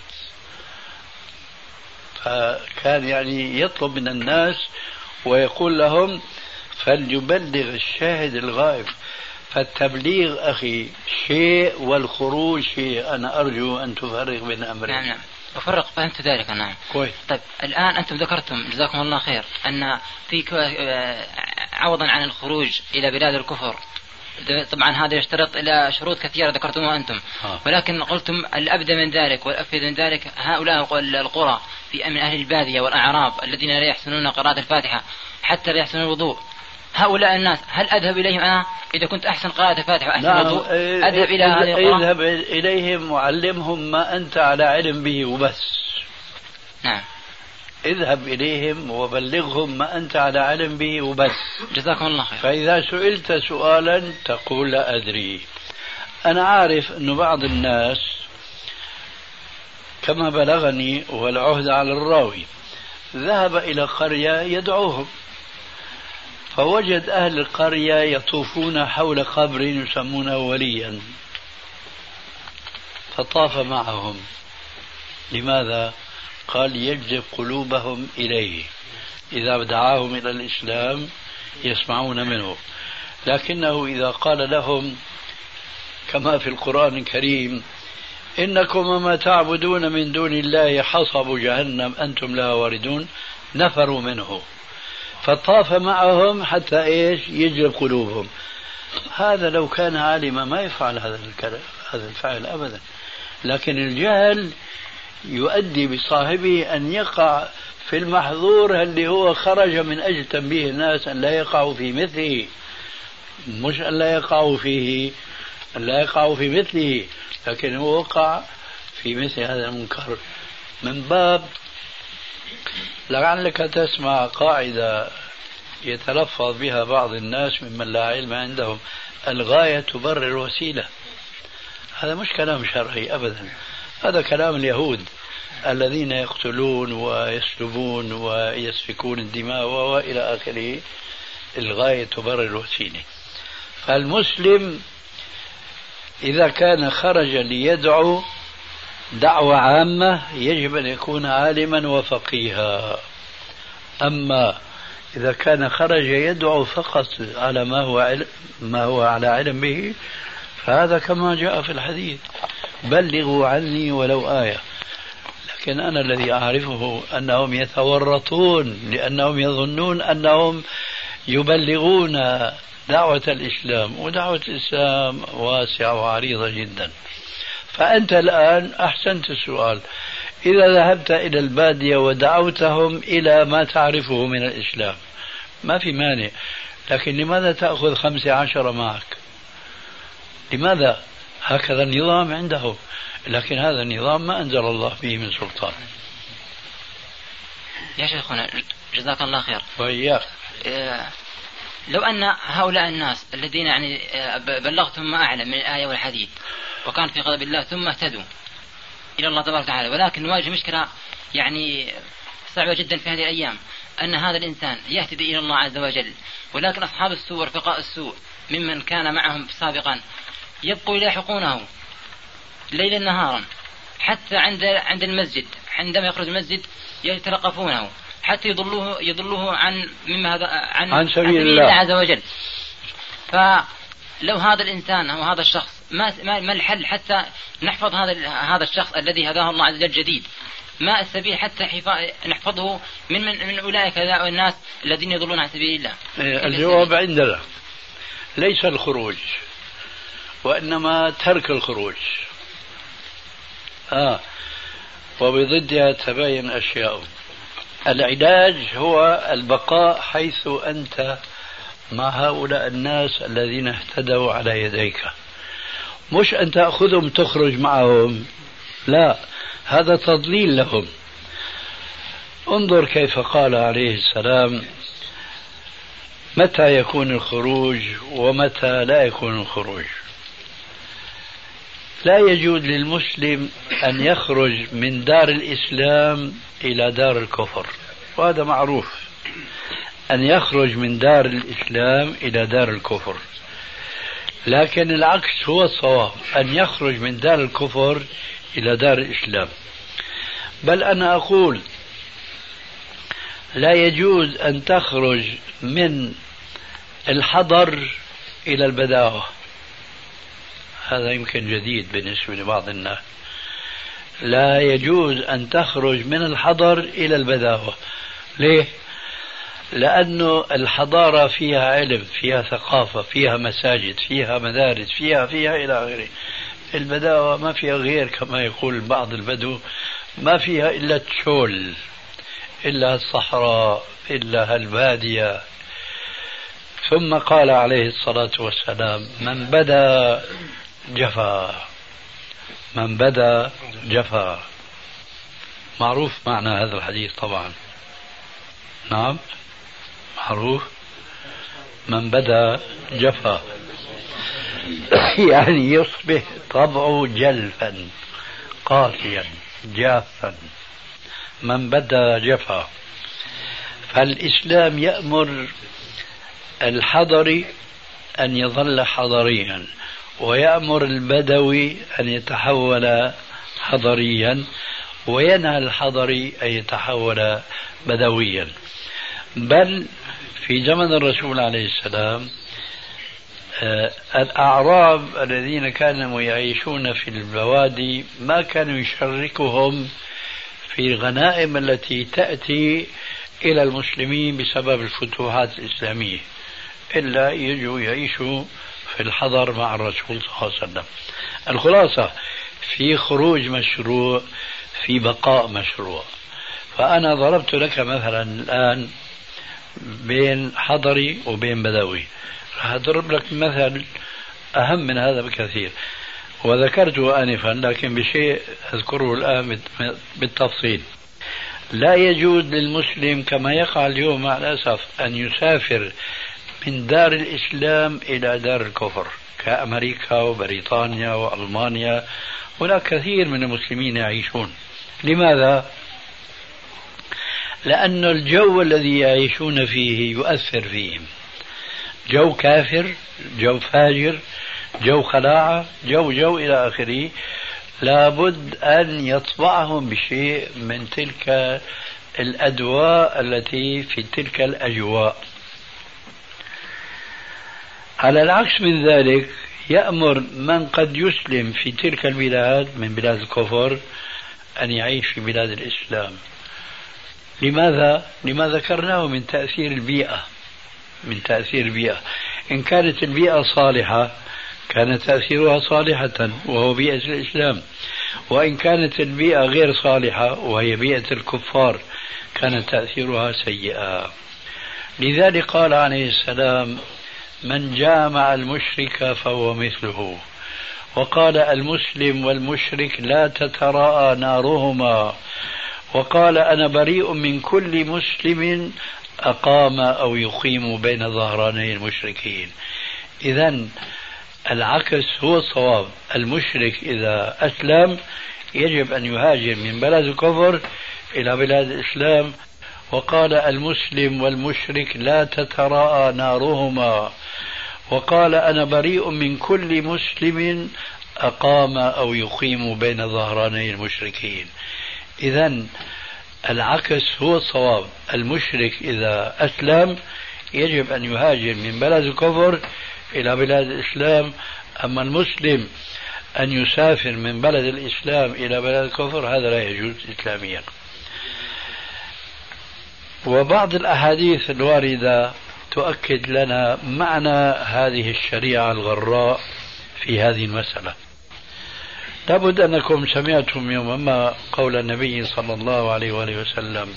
فكان يعني يطلب من الناس ويقول لهم فليبلغ الشاهد الغائب. فالتبليغ أخي شيء والخروج شيء. أنا أرجو أن تفرق بين أمرين. نعم أفرق، فهمت ذلك. نعم كويس. طيب الآن أنتم ذكرتم جزاكم الله خير أن في عوضا عن الخروج إلى بلاد الكفر، طبعا هذا يشترط إلى شروط كثيرة ذكرتموها أنتم، ولكن قلتم الأبدى من ذلك والأفيد من ذلك هؤلاء القرى من أهل البادية والأعراب الذين لا يحسنون قراءة الفاتحة حتى لا يحسنون الوضوء. هؤلاء الناس هل أذهب إليهم أنا إذا كنت أحسن قراءة الفاتحة وأحسن الوضوء؟ أذهب إلى هذه القرى؟ اذهب إليهم وعلمهم ما أنت على علم به وبس. نعم. اذهب إليهم وبلغهم ما أنت على علم به وبس. جزاكم الله خير. فإذا سئلت سؤالا تقول لا أدري. أنا عارف أن بعض الناس كما بلغني والعهد على الراوي ذهب إلى قرية يدعوهم، فوجد أهل القرية يطوفون حول قبر يسمونه وليا، فطاف معهم. لماذا؟ قال يجذب قلوبهم إليه، إذا دعاهم إلى الإسلام يسمعون منه. لكنه إذا قال لهم كما في القرآن الكريم إنكم وما تعبدون من دون الله حصب جهنم أنتم لها واردون، نفروا منه، فطاف معهم حتى يجذب قلوبهم. هذا لو كان عالما ما يفعل هذا الفعل أبدا، لكن الجهل يؤدي بصاحبه أن يقع في المحظور اللي هو خرج من أجل تنبيه الناس أن لا يقعوا في مثله، مش أن لا يقعوا فيه، أن لا يقعوا في مثله، لكن هو وقع في مثل هذا المنكر. من باب لعلك تسمع قاعدة يتلفظ بها بعض الناس ممن لا علم عندهم: الغاية تبرر الوسيلة. هذا مش كلام شرعي أبدا، هذا كلام اليهود الذين يقتلون ويسلبون ويسفكون الدماء وإلى آخره. الغاية تبرر الوسيلة. فالمسلم إذا كان خرج ليدعو دعوة عامة يجب أن يكون عالما وفقيها. أما إذا كان خرج يدعو فقط على ما هو على علم به فهذا كما جاء في الحديث: بلغوا عني ولو آية. لكن أنا الذي أعرفه أنهم يتورطون لأنهم يظنون أنهم يبلغون دعوة الإسلام، ودعوة الإسلام واسعة وعريضة جدا. فأنت الآن أحسنت السؤال: إذا ذهبت إلى البادية ودعوتهم إلى ما تعرفه من الإسلام ما في مانع، لكن لماذا تأخذ 15 معك؟ لماذا؟ هكذا النظام عنده، لكن هذا النظام ما أنزل الله به من سلطان. يا شيخنا جزاك الله خير. وإياك. لو أن هؤلاء الناس الذين يعني بلغتهم ما أعلم من الآية والحديث وكان في غضب الله ثم اهتدوا إلى الله تبارك وتعالى، ولكن نواجه مشكلة يعني صعبة جدا في هذه الأيام، أن هذا الإنسان يهتدي إلى الله عز وجل، ولكن أصحاب السوء ورفقاء السوء ممن كان معهم سابقا يبقوا يلاحقونه ليلا نهارا، حتى عند المسجد عندما يخرج المسجد يتلقفونه حتى يضلوه عن سبيل الله عز وجل. فلو هذا الإنسان أو هذا الشخص ما الحل حتى نحفظ هذا الشخص الذي هداه الله عز وجل جديد؟ ما السبيل حتى نحفظه من أولئك الناس الذين يضلون عن سبيل الله؟ الجواب عندنا ليس الخروج، وإنما ترك الخروج. وبضدها تبين أشياء. العلاج هو البقاء حيث أنت مع هؤلاء الناس الذين اهتدوا على يديك، مش أن تأخذهم تخرج معهم، لا، هذا تضليل لهم. انظر كيف قال عليه السلام: متى يكون الخروج ومتى لا يكون الخروج. لا يجوز للمسلم أن يخرج من دار الإسلام إلى دار الكفر، وهذا معروف، أن يخرج من دار الإسلام إلى دار الكفر. لكن العكس هو الصواب، أن يخرج من دار الكفر إلى دار الإسلام. بل أنا أقول لا يجوز أن تخرج من الحضر إلى البداوة. هذا يمكن جديد بالنسبة لبعض الناس. لا يجوز أن تخرج من الحضر إلى البداوة. ليه؟ لأنه الحضارة فيها علم، فيها ثقافة، فيها مساجد، فيها مدارس، فيها إلى آخره. البداوة ما فيها غير كما يقول بعض البدو، ما فيها إلا التشول، إلا الصحراء، إلا البادية. ثم قال عليه الصلاة والسلام: من بدا جفا، من بدا جفا. معروف معنى هذا الحديث طبعا. نعم معروف، من بدا جفا يعني يصبح طبعه جلفا قاسيا جافا. من بدا جفا. فالإسلام يأمر الحضري أن يظل حضريا، ويأمر البدوي أن يتحول حضريا، وينهى الحضري أن يتحول بدويا. بل في زمن الرسول عليه السلام الأعراب الذين كانوا يعيشون في البوادي ما كانوا يشركهم في الغنائم التي تأتي إلى المسلمين بسبب الفتوحات الإسلامية، إلا يجوا يعيشوا في الحضر مع الرسول صلى الله عليه وسلم. الخلاصة: في خروج مشروع، في بقاء مشروع. فأنا ضربت لك مثلا الآن بين حضري وبين بدوي، راح أضرب لك مثل أهم من هذا بكثير، وذكرته آنفا لكن بشيء أذكره الآن بالتفصيل. لا يجوز للمسلم كما يقع اليوم مع الأسف أن يسافر من دار الإسلام إلى دار الكفر كأمريكا وبريطانيا وألمانيا. هناك كثير من المسلمين يعيشون. لماذا؟ لأن الجو الذي يعيشون فيه يؤثر فيهم. جو كافر، جو فاجر، جو خلاعة، جو إلى آخره. لابد أن يطبعهم بشيء من تلك الأدواء التي في تلك الأجواء. على العكس من ذلك يأمر من قد يسلم في تلك البلاد من بلاد الكفر أن يعيش في بلاد الإسلام. لماذا؟ لما ذكرناه من تأثير البيئة. من تأثير البيئة، إن كانت البيئة صالحة كان تأثيرها صالحة وهو بيئة الإسلام، وإن كانت البيئة غير صالحة وهي بيئة الكفار كان تأثيرها سيئا. لذلك قال عليه السلام: من جامع المشرك فهو مثله. وقال: المسلم والمشرك لا تتراءى نارهما. وقال: أنا بريء من كل مسلم أقام أو يقيم بين ظهراني المشركين. إذن العكس هو الصواب. المشرك إذا أسلم يجب أن يهاجر من بلد الكفر إلى بلاد الإسلام. وقال: المسلم والمشرك لا تتراءى نارهما. وقال: أنا بريء من كل مسلم أقام أو يقيم بين ظهراني المشركين. إذن العكس هو الصواب. المشرك إذا أسلم يجب أن يهاجر من بلد الكفر إلى بلاد الإسلام. أما المسلم أن يسافر من بلد الإسلام إلى بلد الكفر هذا لا يجوز إسلاميا. وبعض الأحاديث الواردة تؤكد لنا معنى هذه الشريعة الغراء في هذه المسألة. لابد أنكم سمعتم يوما ما قول النبي صلى الله عليه وآله وسلم: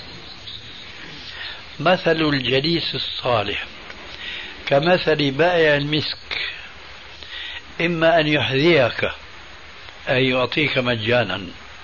مثل الجليس الصالح كمثل بائع المسك، إما أن يحذيك أي يعطيك مجانا،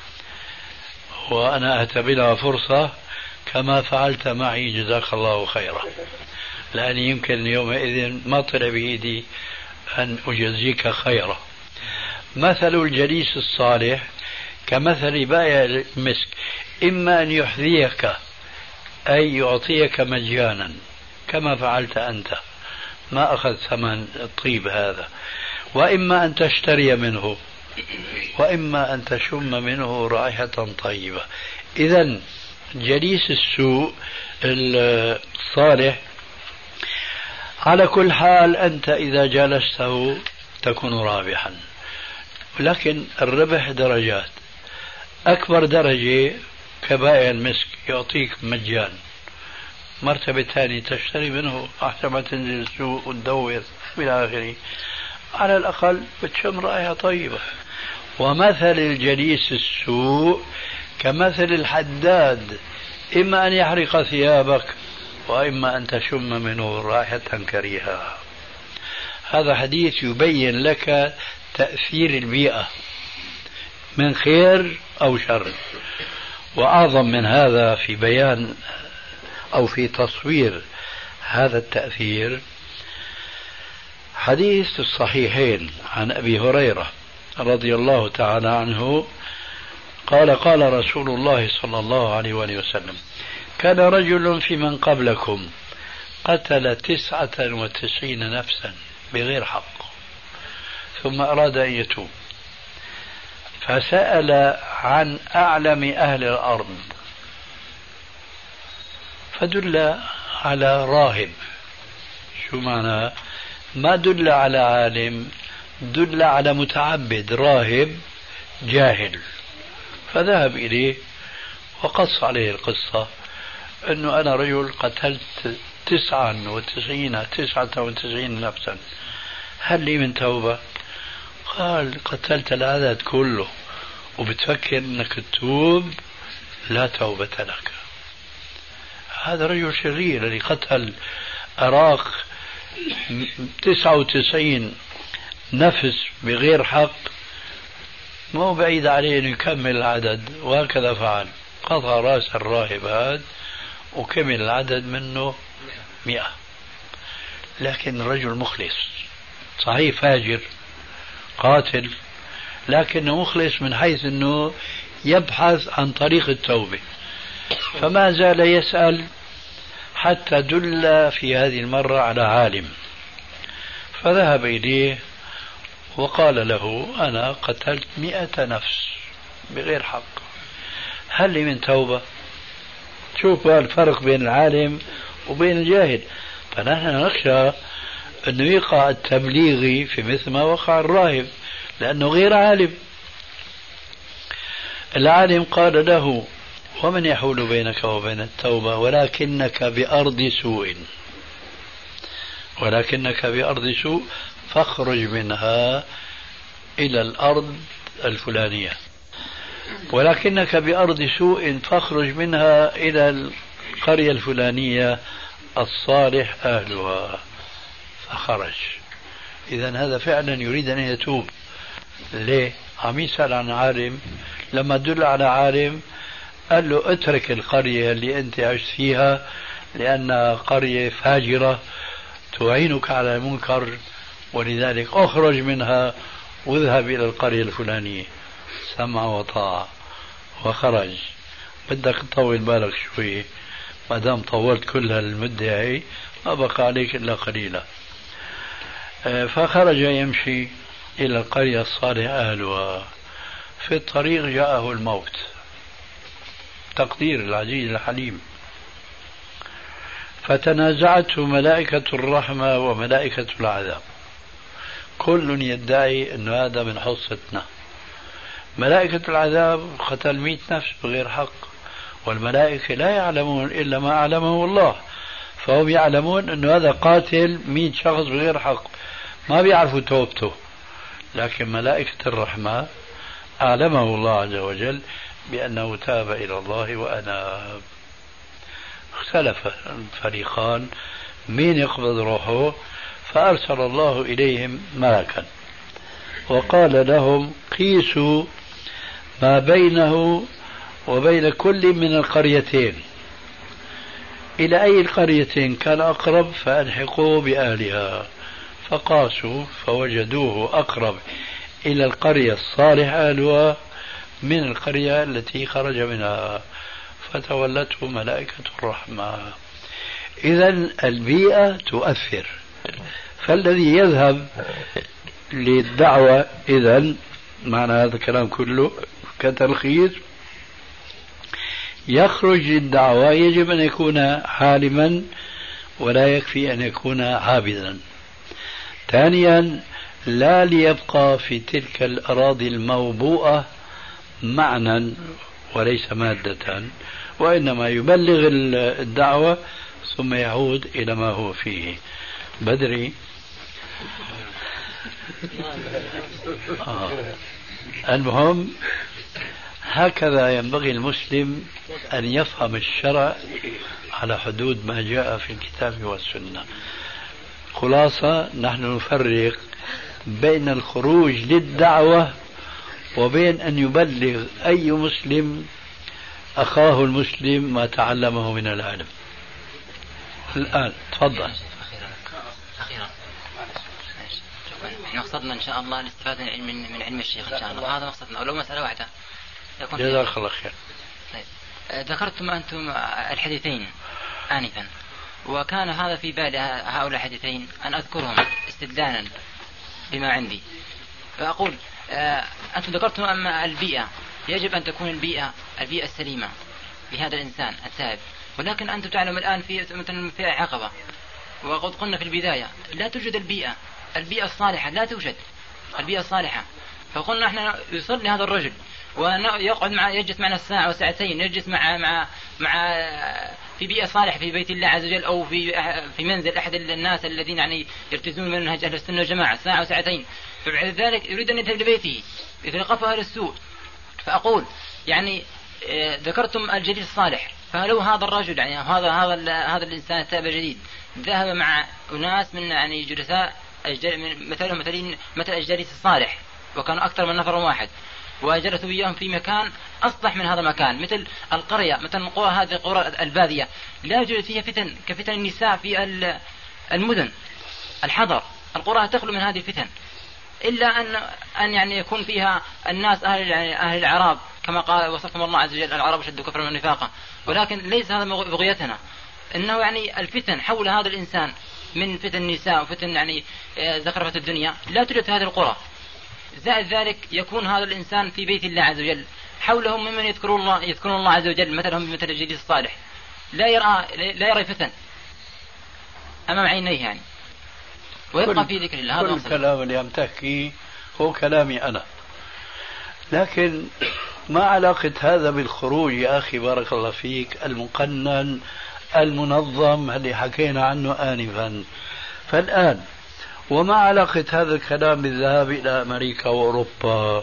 وأنا أعتبرها فرصة كما فعلت معي جزاك الله خيرا، لأني يمكن يومئذ ما طلع بإيدي أن أجزيك خيرا. مثل الجليس الصالح كمثل بائع المسك، إما أن يحذيك أي يعطيك مجانا كما فعلت أنت، ما أخذ ثمن الطيب هذا، وإما أن تشتري منه، وإما أن تشم منه رائحة طيبة. إذن جليس السوء الصالح على كل حال أنت إذا جالسته تكون رابحا، ولكن الربح درجات. أكبر درجة كبائع المسك يعطيك مجان، مرتبة ثانية تشتري منه أحسن ما تنزل السوق وتدور إلى آخره، على الأقل بتشم رائحة طيبة. ومثل الجليس السوء كمثل الحداد، إما أن يحرق ثيابك وإما أن تشم منه رائحة كريهة. هذا حديث يبين لك تأثير البيئة من خير أو شر. وأعظم من هذا في بيان أو في تصوير هذا التأثير حديث الصحيحين عن أبي هريرة رضي الله تعالى عنه قال: قال رسول الله صلى الله عليه وآله وسلم: كان رجل في من قبلكم قتل 99 نفسا بغير حق، ثم أراد أن يتوب، فسأل عن أعلم أهل الأرض فدل على راهب. شو معنى؟ ما دل على عالم، دل على متعبد راهب جاهل، فذهب إليه وقص عليه القصة أنه أنا رجل قتلت 99 نفسا، هل لي من توبة؟ قال: قتلت العدد كله وبتفكر أنك تتوب؟ لا توبة لك. هذا رجل شرير الذي قتل أراق 99 نفس بغير حق، مو بعيد عليه أن يكمل العدد، وهكذا فعل، قطع رأس الراهب هذا وكمل العدد منه 100. لكن رجل مخلص، صحيح فاجر قاتل، لكنه مخلص من حيث أنه يبحث عن طريق التوبة، فما زال يسأل حتى دل في هذه المرة على عالم، فذهب إليه وقال له: أنا قتلت 100 نفس بغير حق، هل لي من توبة؟ شوف الفرق بين العالم وبين الجاهل. فنحن نخشى أنه يقع التبليغي في مثل ما وقع الراهب، لأنه غير عالم. العالم قال له: ومن يحول بينك وبين التوبة ولكنك بأرض سوء فاخرج منها إلى الأرض الفلانية، ولكنك بأرض سوء فاخرج منها إلى القرية الفلانية الصالح أهلها، فخرج. إذن هذا فعلا يريد أن يتوب. ليه؟ عم يسأل عن عالم، لما دل على عالم قال له: اترك القرية اللي أنت عشت فيها لأنها قرية فاجرة تعينك على المنكر، ولذلك اخرج منها واذهب إلى القرية الفلانية. سمع وطاعة وخرج. بدك تطول بالك شوي، ما دام طولت كل هالمدة هي ما بقى عليك إلا قليلا. فخرج يمشي إلى القرية الصالح أهلها، في الطريق جاءه الموت، تقدير العزيز الحليم، فتنازعته ملائكة الرحمة وملائكة العذاب، كل يدعي أن هذا من حصتنا. ملائكة العذاب قتل 100 نفس بغير حق، والملائكة لا يعلمون إلا ما أعلمه الله، فهم يعلمون أن هذا قاتل 100 شخص بغير حق، ما بيعرفوا توبته. لكن ملائكة الرحمة أعلمه الله عز وجل بأنه تاب إلى الله وأناب. اختلف الفريقان مين يقبض روحه، فأرسل الله إليهم ملكا وقال لهم قيسوا ما بينه وبين كل من القريتين، إلى أي القريتين كان أقرب فألحقوه بأهلها. فقاسوا فوجدوه أقرب إلى القرية الصالح أهلها من القرية التي خرج منها، فتولته ملائكة الرحمة. إذن البيئة تؤثر. فالذي يذهب للدعوة، إذن معنى هذا الكلام كله كتلخيص، يخرج للدعوة يجب أن يكون عالما ولا يكفي أن يكون عابدا. ثانيا، لا ليبقى في تلك الأراضي الموبوءة معنى وليس مادة، وإنما يبلغ الدعوة ثم يعود إلى ما هو فيه. بدري المهم هكذا ينبغي المسلم أن يفهم الشرع على حدود ما جاء في الكتاب والسنة. خلاصة، نحن نفرق بين الخروج للدعوة وبين أن يبلغ أي مسلم أخاه المسلم ما تعلمه من العلم. الآن تفضل. أخيرا احنا مقصدنا إن شاء الله الاستفادة من علم الشيخ إن شاء الله، هذا مقصدنا، ولو مسألة واحدة. جزاك الله خير. طيب، ذكرتم أنتم الحديثين آنفا، وكان هذا في بالي هؤلاء الحديثين أن أذكرهم استدلالا بما عندي. فأقول أنتم ذكرتم أن البيئة يجب أن تكون البيئة السليمة لهذا الإنسان التائب، ولكن أنتم تعلمون الآن في عقبة، وقد قلنا في البداية لا توجد البيئة الصالحة، لا توجد البيئة الصالحة. فقلنا احنا يصلي هذا الرجل ويقعد يجلس معنا ساعة وساعتين، يجلس مع في بيئة صالحة في بيت الله عز وجل، أو في منزل أحد الناس الذين يعني يلتزمون منهج أهل السنة والجماعة ساعة وساعتين، فبعد ذلك يريد أن يذهب لبيته يتلقفه أهل السوء. فأقول يعني ذكرتم الجليل الصالح، فلو هذا الرجل يعني هذا الإنسان التائب الجديد ذهب مع أناس من يعني جلساء مثل الجليس الصالح، وكانوا أكثر من نفر واحد، وجلسوا إياهم في مكان أصلح من هذا المكان، مثل القرية، مثل هذه القرى البادية لا يوجد فيها فتن كفتن النساء في المدن، الحضر، القرى تخلو من هذه الفتن، إلا أن يعني يكون فيها الناس أهل العراب كما قال وصفهم الله عز وجل العرب شد كفرا ونفاقا. ولكن ليس هذا بغيتنا، إنه يعني الفتن حول هذا الإنسان من فتن النساء وفتن يعني زخرفة الدنيا لا توجد في هذه القرى. زائد ذلك يكون هذا الإنسان في بيت الله عز وجل، حولهم ممن يذكرون الله عز وجل، مثلهم مثل الجليس الصالح، لا يرى فتن أمام عينيه يعني، ويبقى في ذكر الله. هذا كل الكلام اللي عم تحكي هو كلامي أنا، لكن ما علاقة هذا بالخروج يا أخي بارك الله فيك المقنن المنظم اللي حكينا عنه آنفا؟ فالآن وما علاقة هذا الكلام بالذهاب إلى أمريكا وأوروبا؟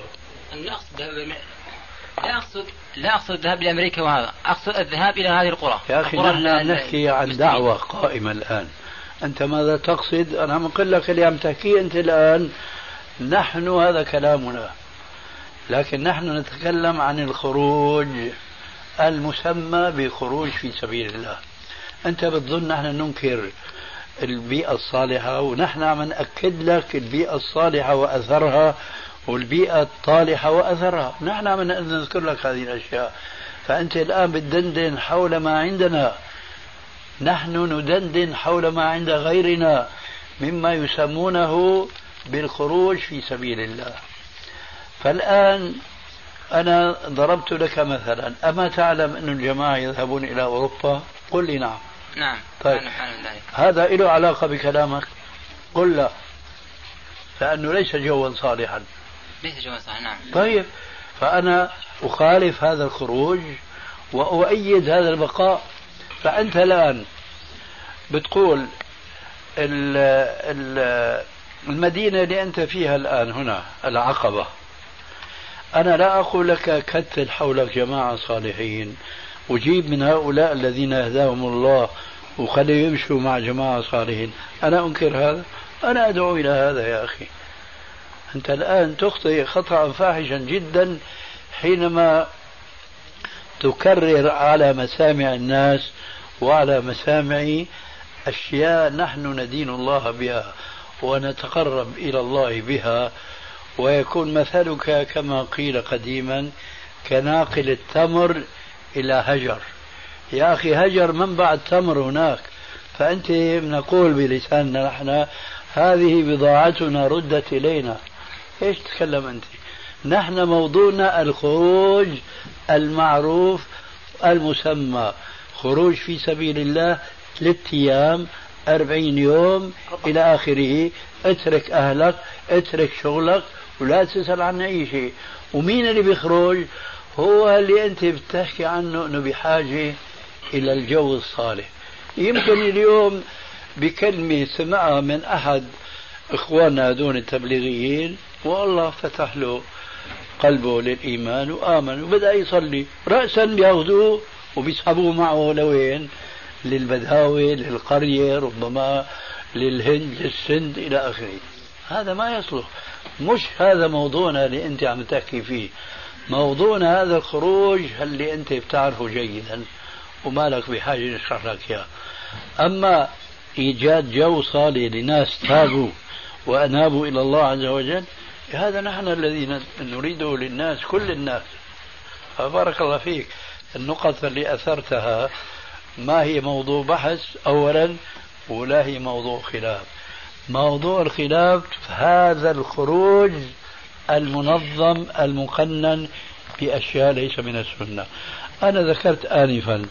لا أقصد الذهاب إلى أمريكا، وهذا أقصد الذهاب إلى هذه القرى. يا أخي نحن نحكي عن دعوة قائمة الآن، أنت ماذا تقصد؟ أنا عم أقول لك اللي عم تحكيه أنت الآن، نحن هذا كلامنا، لكن نحن نتكلم عن الخروج المسمى بخروج في سبيل الله. أنت بتظن نحن ننكر البيئة الصالحة، ونحن عم نأكد لك البيئة الصالحة وأثرها والبيئة الطالحة وأثرها، نحن عم نذكر لك هذه الأشياء. فأنت الآن بتدندن حول ما عندنا، نحن ندندن حول ما عند غيرنا مما يسمونه بالخروج في سبيل الله. فالآن أنا ضربت لك مثلا، أما تعلم أن الجماعة يذهبون إلى أوروبا؟ قل لي نعم. نعم. طيب هذا له علاقة بكلامك؟ قل لا. لأنه ليس جوا صالحا. ليس جوا صالحا، نعم. طيب، فأنا أخالف هذا الخروج وأؤيد هذا البقاء. فأنت الآن بتقول المدينة اللي أنت فيها الآن هنا العقبة، أنا لا أقول لك كتل حولك جماعة صالحين وجيب من هؤلاء الذين هداهم الله وخليه يمشوا مع جماعة صالحين، أنا أنكر هذا؟ أنا أدعو إلى هذا يا أخي. أنت الآن تخطئ خطأ فاحشا جدا حينما تكرر على مسامع الناس وعلى مسامع أشياء نحن ندين الله بها ونتقرب إلى الله بها، ويكون مثلك كما قيل قديما كناقل التمر إلى هجر. يا أخي هجر منبع التمر هناك، فأنت نقول بلساننا نحن هذه بضاعتنا ردت إلينا. إيش تتكلم أنت؟ نحن موضوعنا الخروج المعروف المسمى خروج في سبيل الله 3 أيام 40 يوم إلى آخره. اترك أهلك، اترك شغلك، ولا تسأل عن أي شيء. ومين اللي بيخرج؟ هو اللي أنت بتحكي عنه أنه بحاجة إلى الجو الصالح. يمكن اليوم بكلمة سمعها من أحد إخواننا دون التبليغيين والله فتح له قلبه للإيمان وآمن وبدأ يصلي، رأسا بياخذوه وبيسحبوه معه لوين؟ للبداوي، للقرية، ربما للهند، للسند إلى آخره. هذا ما يصلح. مش هذا موضوعنا اللي أنت عم تحكي فيه. موضوعنا هذا الخروج اللي أنت بتعرفه جيدا وما لك بحاجة نشرح لك إياه. أما إيجاد جو صالح لناس تابوا وأنابوا إلى الله عز وجل، هذا نحن الذي نريده للناس، كل الناس. فبارك الله فيك. النقط اللي أثرتها ما هي موضوع بحث أولا، ولا هي موضوع خلاف. موضوع الخلاف هذا الخروج المنظم المقنن بأشياء ليس من السنة. أنا ذكرت آنفا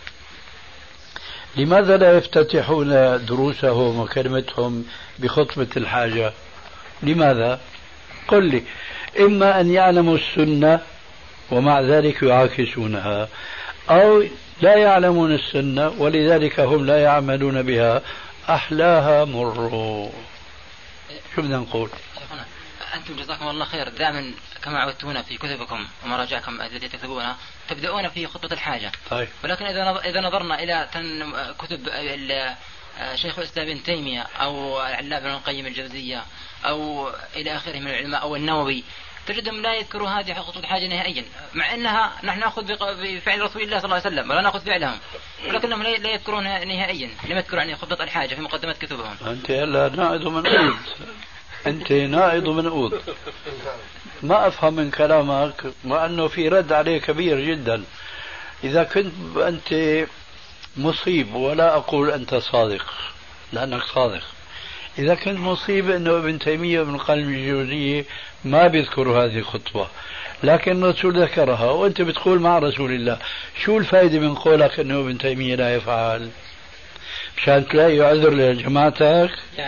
لماذا لا يفتتحون دروسهم وكلمتهم بخطبة الحاجة؟ لماذا؟ قل لي. إما أن يعلموا السنة ومع ذلك يعاكسونها، أو لا يعلمون السنة ولذلك هم لا يعملون بها. أحلاها مروا. شو بدنا نقول؟ أنتم جزاكم الله خير دائما كما عودتونا في كتبكم ومراجعكم التي تكتبونها تبدأون في خطبة الحاجة. طيب. ولكن إذا نظرنا إلى كتب شيخ الإسلام ابن تيمية أو العلامة ابن القيم الجوزية أو إلى آخره من العلماء أو النووي، تجدهم لا يذكروا هذه خطبة الحاجة نهائيا، مع أنها نحن نأخذ بفعل رسول الله صلى الله عليه وسلم ولا نأخذ فعلهم، ولكنهم لا يذكرونها نهائيا. لم يذكروا يعني خطبة الحاجة في مقدمة كتبهم. أنت هلا نائض منقوض. أنت نائض منقوض. ما أفهم من كلامك، مع أنه في رد عليه كبير جدا. إذا كنت أنت مصيب، ولا أقول أنت صادق لأنك صادق، إذا كنت مصيب أنه ابن تيمية وابن القيم الجوزية ما بيذكروا هذه الخطوة لكن الرسول ذكرها وأنت بتقول مع رسول الله، شو الفائدة من قولك أنه ابن تيمية لا يفعل؟ مشان تلاقي عذر لجماعتك؟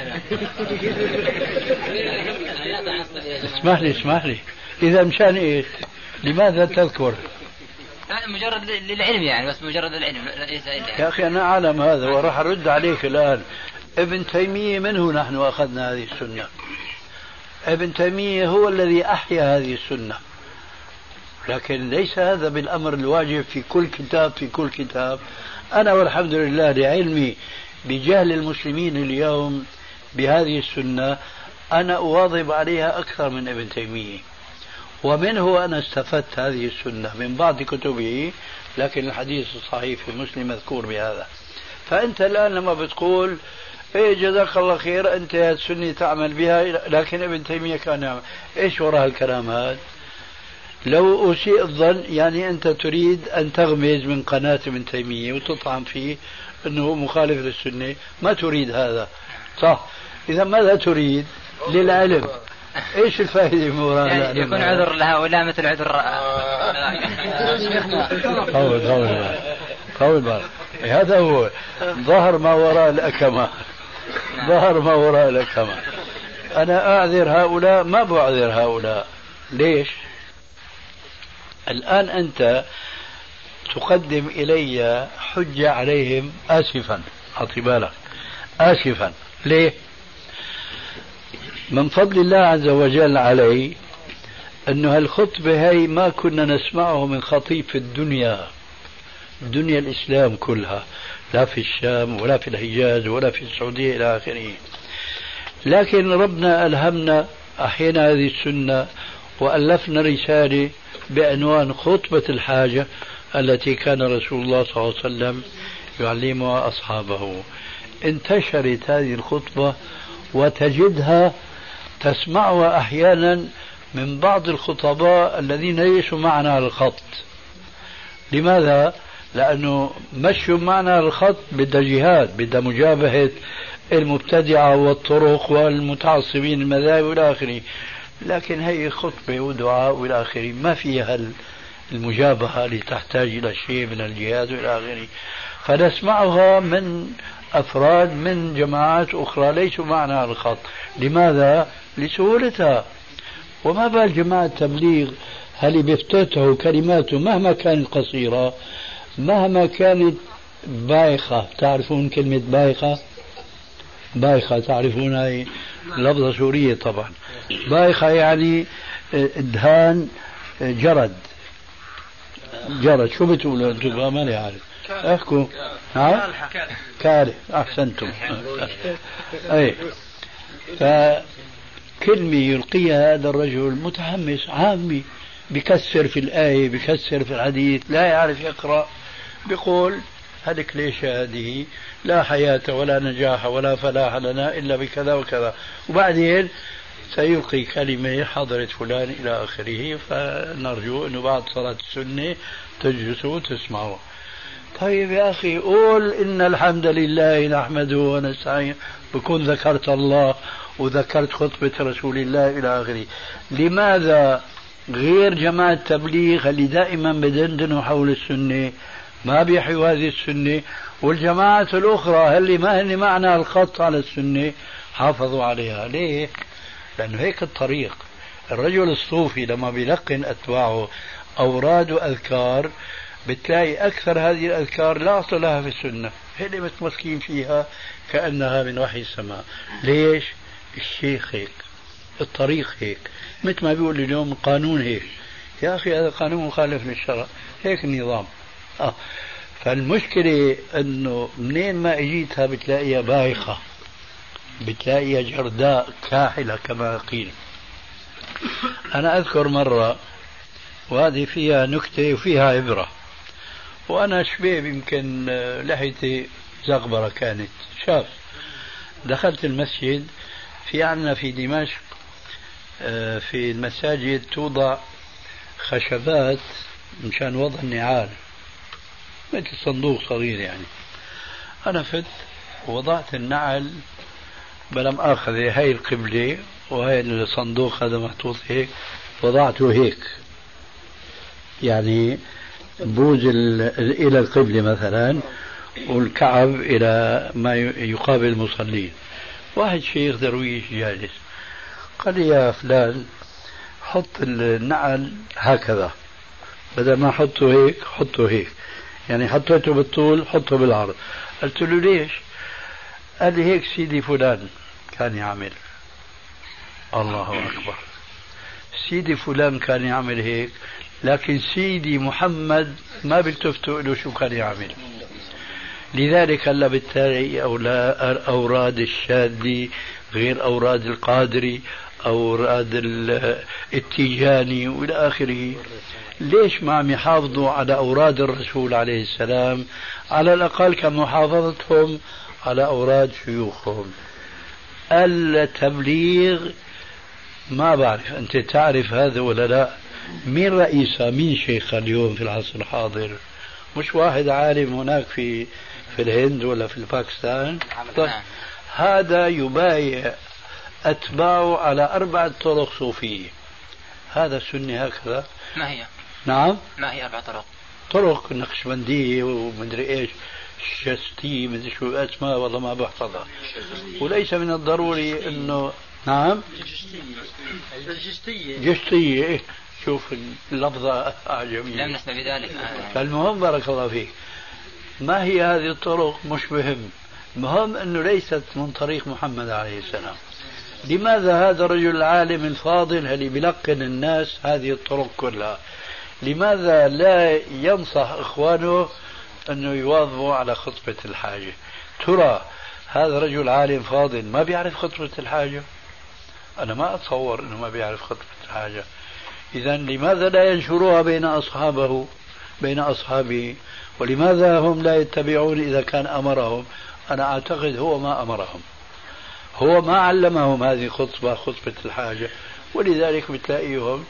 اسمح لي إذا مشان إيش؟ لماذا تذكر؟ مجرد للعلم يعني، بس مجرد العلم ليس إلا. يا أخي أنا أعلم هذا وراح أرد عليك الآن. ابن تيمية منه نحن أخذنا هذه السنة. ابن تيمية هو الذي أحيا هذه السنة، لكن ليس هذا بالأمر الواجب في كل كتاب. أنا والحمد لله لعلمي بجهل المسلمين اليوم بهذه السنة أنا أواظب عليها أكثر من ابن تيمية، ومنه أنا استفدت هذه السنة من بعض كتبه، لكن الحديث الصحيح في مسلم مذكور بهذا. فأنت الآن لما بتقول إيه جزاك الله خير أنت السنة تعمل بها لكن ابن تيمية كان يعمل، إيش وراء الكلام هذا؟ لو أسيء الظن يعني أنت تريد أن تغمز من قناة ابن تيمية وتطعن فيه أنه مخالف للسنة، ما تريد هذا صح؟ إذا ماذا تريد؟ للعلم. ايش الفائده من وراء يعني يكون عذر لهؤلاء مثل عذر قول بقى. هذا هو ظهر ما وراء الأكمة. أنا أعذر هؤلاء؟ ما بعذر هؤلاء. ليش؟ الآن أنت تقدم إلي حجة عليهم آسفا، أعطي بالك، آسفا. ليه؟ من فضل الله عز وجل علي أن هالخطبة هي ما كنا نسمعه من خطيب في الدنيا الإسلام كلها، لا في الشام ولا في الحجاز ولا في السعودية إلى آخره. لكن ربنا ألهمنا، أحيانا هذه السنة وألفنا رسالة بعنوان خطبة الحاجة التي كان رسول الله صلى الله عليه وسلم يعلمها أصحابه. انتشرت هذه الخطبة وتجدها تسمعها أحيانا من بعض الخطباء الذين ليسوا معنا على الخط. لماذا؟ لأنه مشوا معنا على الخط بدها جهاد، بدها مجابهة المبتدعة والطرق والمتعصبين المذاهب إلى آخره. لكن هي خطبة ودعاء وإلى آخره، ما فيها المجابهة اللي تحتاج إلى شيء من الجهاد وإلى آخره. فنسمعها من أفراد من جماعات أخرى ليسوا معنا على الخط. لماذا؟ لسهولتها. وما بال جماعة التبليغ هل بيفتتحوا كلماته مهما كانت قصيرة، مهما كانت بايخة. تعرفون كلمة بايخة؟ بايخة تعرفون؟ هي لفظة سورية طبعا. بايخة يعني دهان جرد. شو بتقولوا انتم؟ ماني عارف. احكوا. كالح. احسنتم. اي فكلمة يلقيها هذا الرجل متحمس عامي، بكسر في الآية، بكسر في الحديث، لا يعرف يقرأ، بيقول هلك ليش هذه لا حياة ولا نجاح ولا فلاح لنا إلا بكذا وكذا، وبعدين سيلقي كلمة حضرت فلان إلى آخره. فنرجو أنه بعد صلاة السنة تجلسوا وتسمعوا. طيب يا أخي قول إن الحمد لله نحمده ونستعين، بكون ذكرت الله وذكرت خطبة رسول الله إلى آخره. لماذا غير جماعة التبليغ اللي دائما بدندنوا حول السنة ما بيحيوا هذه السنة، والجماعة الأخرى اللي ما هن معنا الخط على السنة حافظوا عليها؟ ليه؟ لأنه هيك الطريق. الرجل الصوفي لما بيلقن أتباعه أوراد وأذكار بتلاقي أكثر هذه الأذكار لا أصل لها في السنة، هن متمسكين فيها كأنها من وحي السماء. ليش؟ الشيخ هيك، الطريق هيك، مثل ما بيقول اليوم القانون هيك. يا أخي هذا قانون مخالف للشرع، هيك النظام. فالمشكلة أنه منين ما اجيتها بتلاقيها بايخة، بتلاقيها جرداء كاحلة كما قيل. أنا أذكر مرة، وهذه فيها نكتة وفيها عبرة، وأنا شبيب يمكن لحيتي زغبرة كانت شاب. دخلت المسجد، في عنا في دمشق في المساجد توضع خشبات مشان وضع النعال، مثل صندوق صغير يعني. أنا فت ووضعت النعل بلا مؤاخذة، هاي القبلة وهاي الصندوق هذا محطوط هيك، وضعته هيك يعني بوز إلى القبلة مثلا، والكعب إلى ما يقابل المصلين. واحد شيخ درويش جالس قال لي يا فلان حط النعل هكذا، بدل ما حطه هيك حطه هيك، يعني حطيته بالطول حطه بالعرض. قلت له ليش؟ قال لي هيك سيدي فلان كان يعمل. الله أكبر، سيدي فلان كان يعمل هيك، لكن سيدي محمد ما بيلتفتوا له شو كان يعمل. لذلك هلا بالتالي أوراد الشاذلي غير أوراد القادري، أوراد التيجاني وإلى آخره. ليش ما عم يحافظوا على أوراد الرسول عليه السلام على الأقل كمحافظتهم على أوراد شيوخهم؟ التبليغ ما بعرف أنت تعرف هذا ولا لا، مين رئيسها، مين شيخها اليوم في العصر الحاضر؟ مش واحد عالم هناك في الهند ولا في باكستان. طيب هذا يبايع أتباعه على 4 طرق صوفية. هذا سني هكذا؟ ما هي؟ نعم، ما هي 4 طرق؟ طرق نقشبندية ومدري إيش شستي مدري شو اسمها، والله ما بحفظها. وليس من الضروري أنه نعم الجشتية. شوف اللفظة أعجمية. لم نسمع بذلك. المهم بارك الله فيك، ما هي هذه الطرق مش مهم، المهم أنه ليست من طريق محمد عليه السلام. لماذا هذا الرجل العالم الفاضل اللي بيلقن الناس هذه الطرق كلها، لماذا لا ينصح إخوانه أنه يواظبوا على خطبة الحاجة؟ ترى هذا رجل عالم فاضل ما بيعرف خطبة الحاجة؟ أنا ما أتصور أنه ما بيعرف خطبة الحاجة. إذا لماذا لا ينشروها بين أصحابه؟ ولماذا هم لا يتبعون إذا كان أمرهم؟ أنا أعتقد هو ما أمرهم، هو ما علمهم هذه خطبة الحاجة، ولذلك بتلاقيهم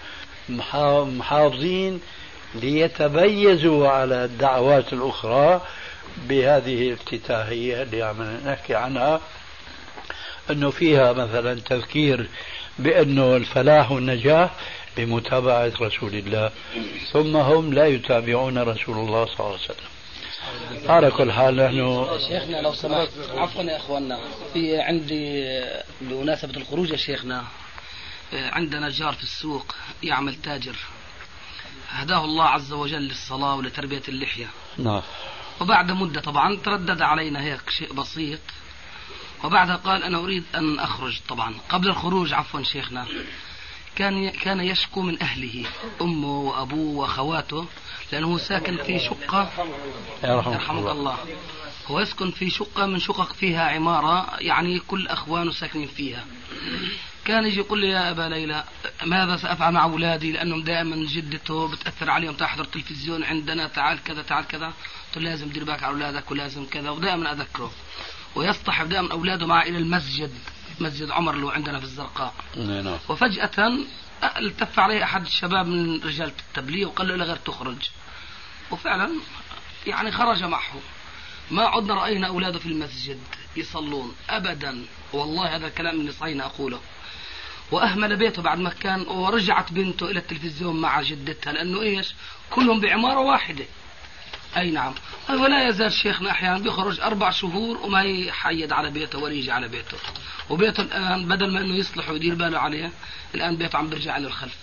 محافظين ليتميزوا على الدعوات الأخرى بهذه الافتتاحية اللي عم نحكي عنها، أنه فيها مثلا تذكير بأنه الفلاح والنجاح بمتابعة رسول الله، ثم هم لا يتابعون رسول الله صلى الله عليه وسلم. على كل حال نحن شيخنا لو سمحت، عفوا يا اخواننا، في عندي بمناسبة الخروج يا شيخنا، عندنا جار في السوق يعمل تاجر، هداه الله عز وجل للصلاة ولتربية اللحية. نعم. وبعد مدة طبعا تردد علينا هيك شيء بسيط، وبعدها قال أنا أريد أن أخرج. طبعا قبل الخروج عفوا شيخنا كان يشكو من أهله، أمه وأبوه وأخواته، لأنه ساكن في شقة يرحمك الله، هو يسكن في شقة من شقق فيها عمارة، يعني كل أخوانه ساكنين فيها. كان يجي يقول لي يا أبا ليلى ماذا سأفعل مع أولادي، لأنهم دائما جدته بتأثر عليهم، تحضر التلفزيون عندنا، تعال كذا تعال كذا، قلت له لازم دير بالك على أولادك ولازم كذا، ودائما أذكره. ويصطحب دائما أولاده معه إلى المسجد، مسجد عمر اللي عندنا في الزرقاء. وفجأة التف عليه أحد الشباب من رجال التبليغ وقال له لا غير تخرج، وفعلا يعني خرج معه. ما عدنا رأينا أولاده في المسجد يصلون أبدا، والله هذا الكلام اللي صحيح أقوله. وأهمل بيته بعد ما كان، ورجعت بنته إلى التلفزيون مع جدتها، لأنه إيش كلهم بعمارة واحدة. أي نعم. ولا يزال شيخنا أحيانا بيخرج 4 شهور وما يحيد على بيته ولا يجي على بيته، وبيته الآن بدل ما أنه يصلح ويدير باله عليه، الآن بيته عم برجع للخلف.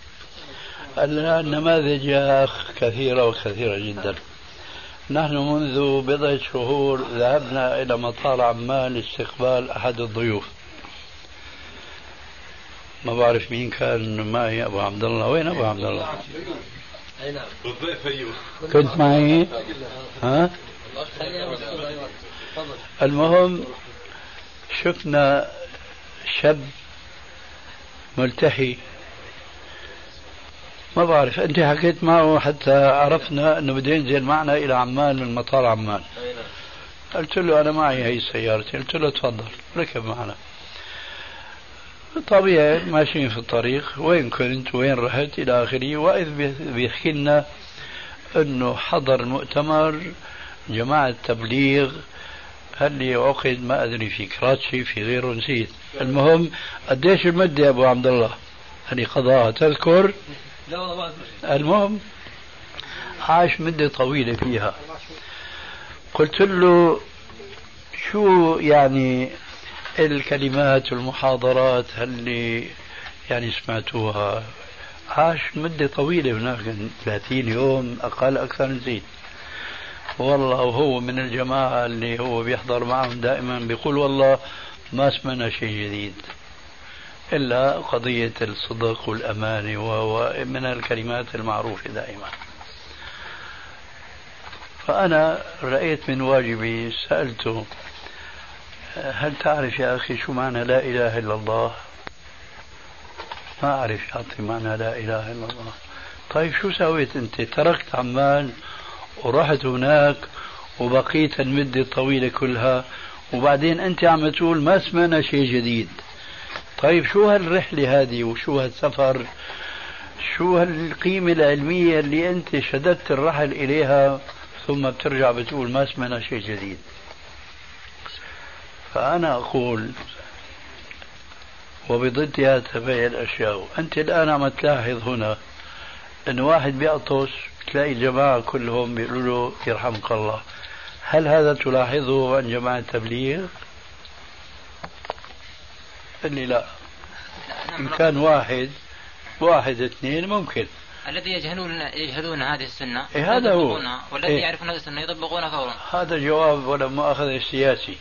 النماذج كثيرة وكثيرة جدا. نحن منذ بضعة شهور ذهبنا إلى مطار عمان لاستقبال أحد الضيوف، ما بعرف مين كان معي، أبو عبد الله. وين أبو عبد الله؟ كنت معي. ها؟ المهم شفنا شاب ملتحي، ما بعرف أنت حكيت معه حتى عرفنا أنه بده ينزل معنا إلى عمان من مطار عمان. قلت له أنا معي هي سيارتي، قلت له تفضل ركب معنا. طبيعي ماشيين في الطريق، وين كنت وين رحت إلى آخره، وإذ بيحكي لنا أنه حضر مؤتمر جماعة تبليغ اللي عقد ما أدري في كراتشي في غيره نسيت. المهم قديش المدة يا أبو عبد الله اللي قضاها تذكر؟ المهم عاش مدة طويلة فيها. قلت له شو يعني الكلمات والمحاضرات اللي يعني سمعتوها؟ عاش مدة طويلة هناك، 30 يوم أقل أكثر نسيت. والله وهو من الجماعة اللي هو بيحضر معهم دائما بيقول والله ما سمعنا شيء جديد إلا قضية الصدق والأمانة، وهو من الكلمات المعروفة دائما. فأنا رأيت من واجبي سألته هل تعرف يا أخي شو معنى لا إله إلا الله؟ ما أعرف يعطي معنى لا إله إلا الله. طيب شو سويت أنت؟ تركت عمان ورحت هناك وبقيت المدة الطويلة كلها، وبعدين أنت عم تقول ما سمعنا شيء جديد. طيب شو هالرحلة هذه وشو هالسفر، شو هالقيمة العلمية اللي أنت شددت الرحل إليها ثم بترجع بتقول ما سمعنا شيء جديد؟ فأنا أقول وبضدها تبعي الأشياء. أنت الآن عم تلاحظ هنا أن واحد بيعطس تلاقي الجماعة كلهم بيقولوا له يرحمك الله. هل هذا تلاحظه عن جماعة التبليغ؟ قال لي لا. إن كان واحد اثنين ممكن. الذي يجهلون هذه السنة هذا هو، والذي يعرفون هذه السنة يطبقونها فورا. هذا جواب ولا مؤاخذة السياسي.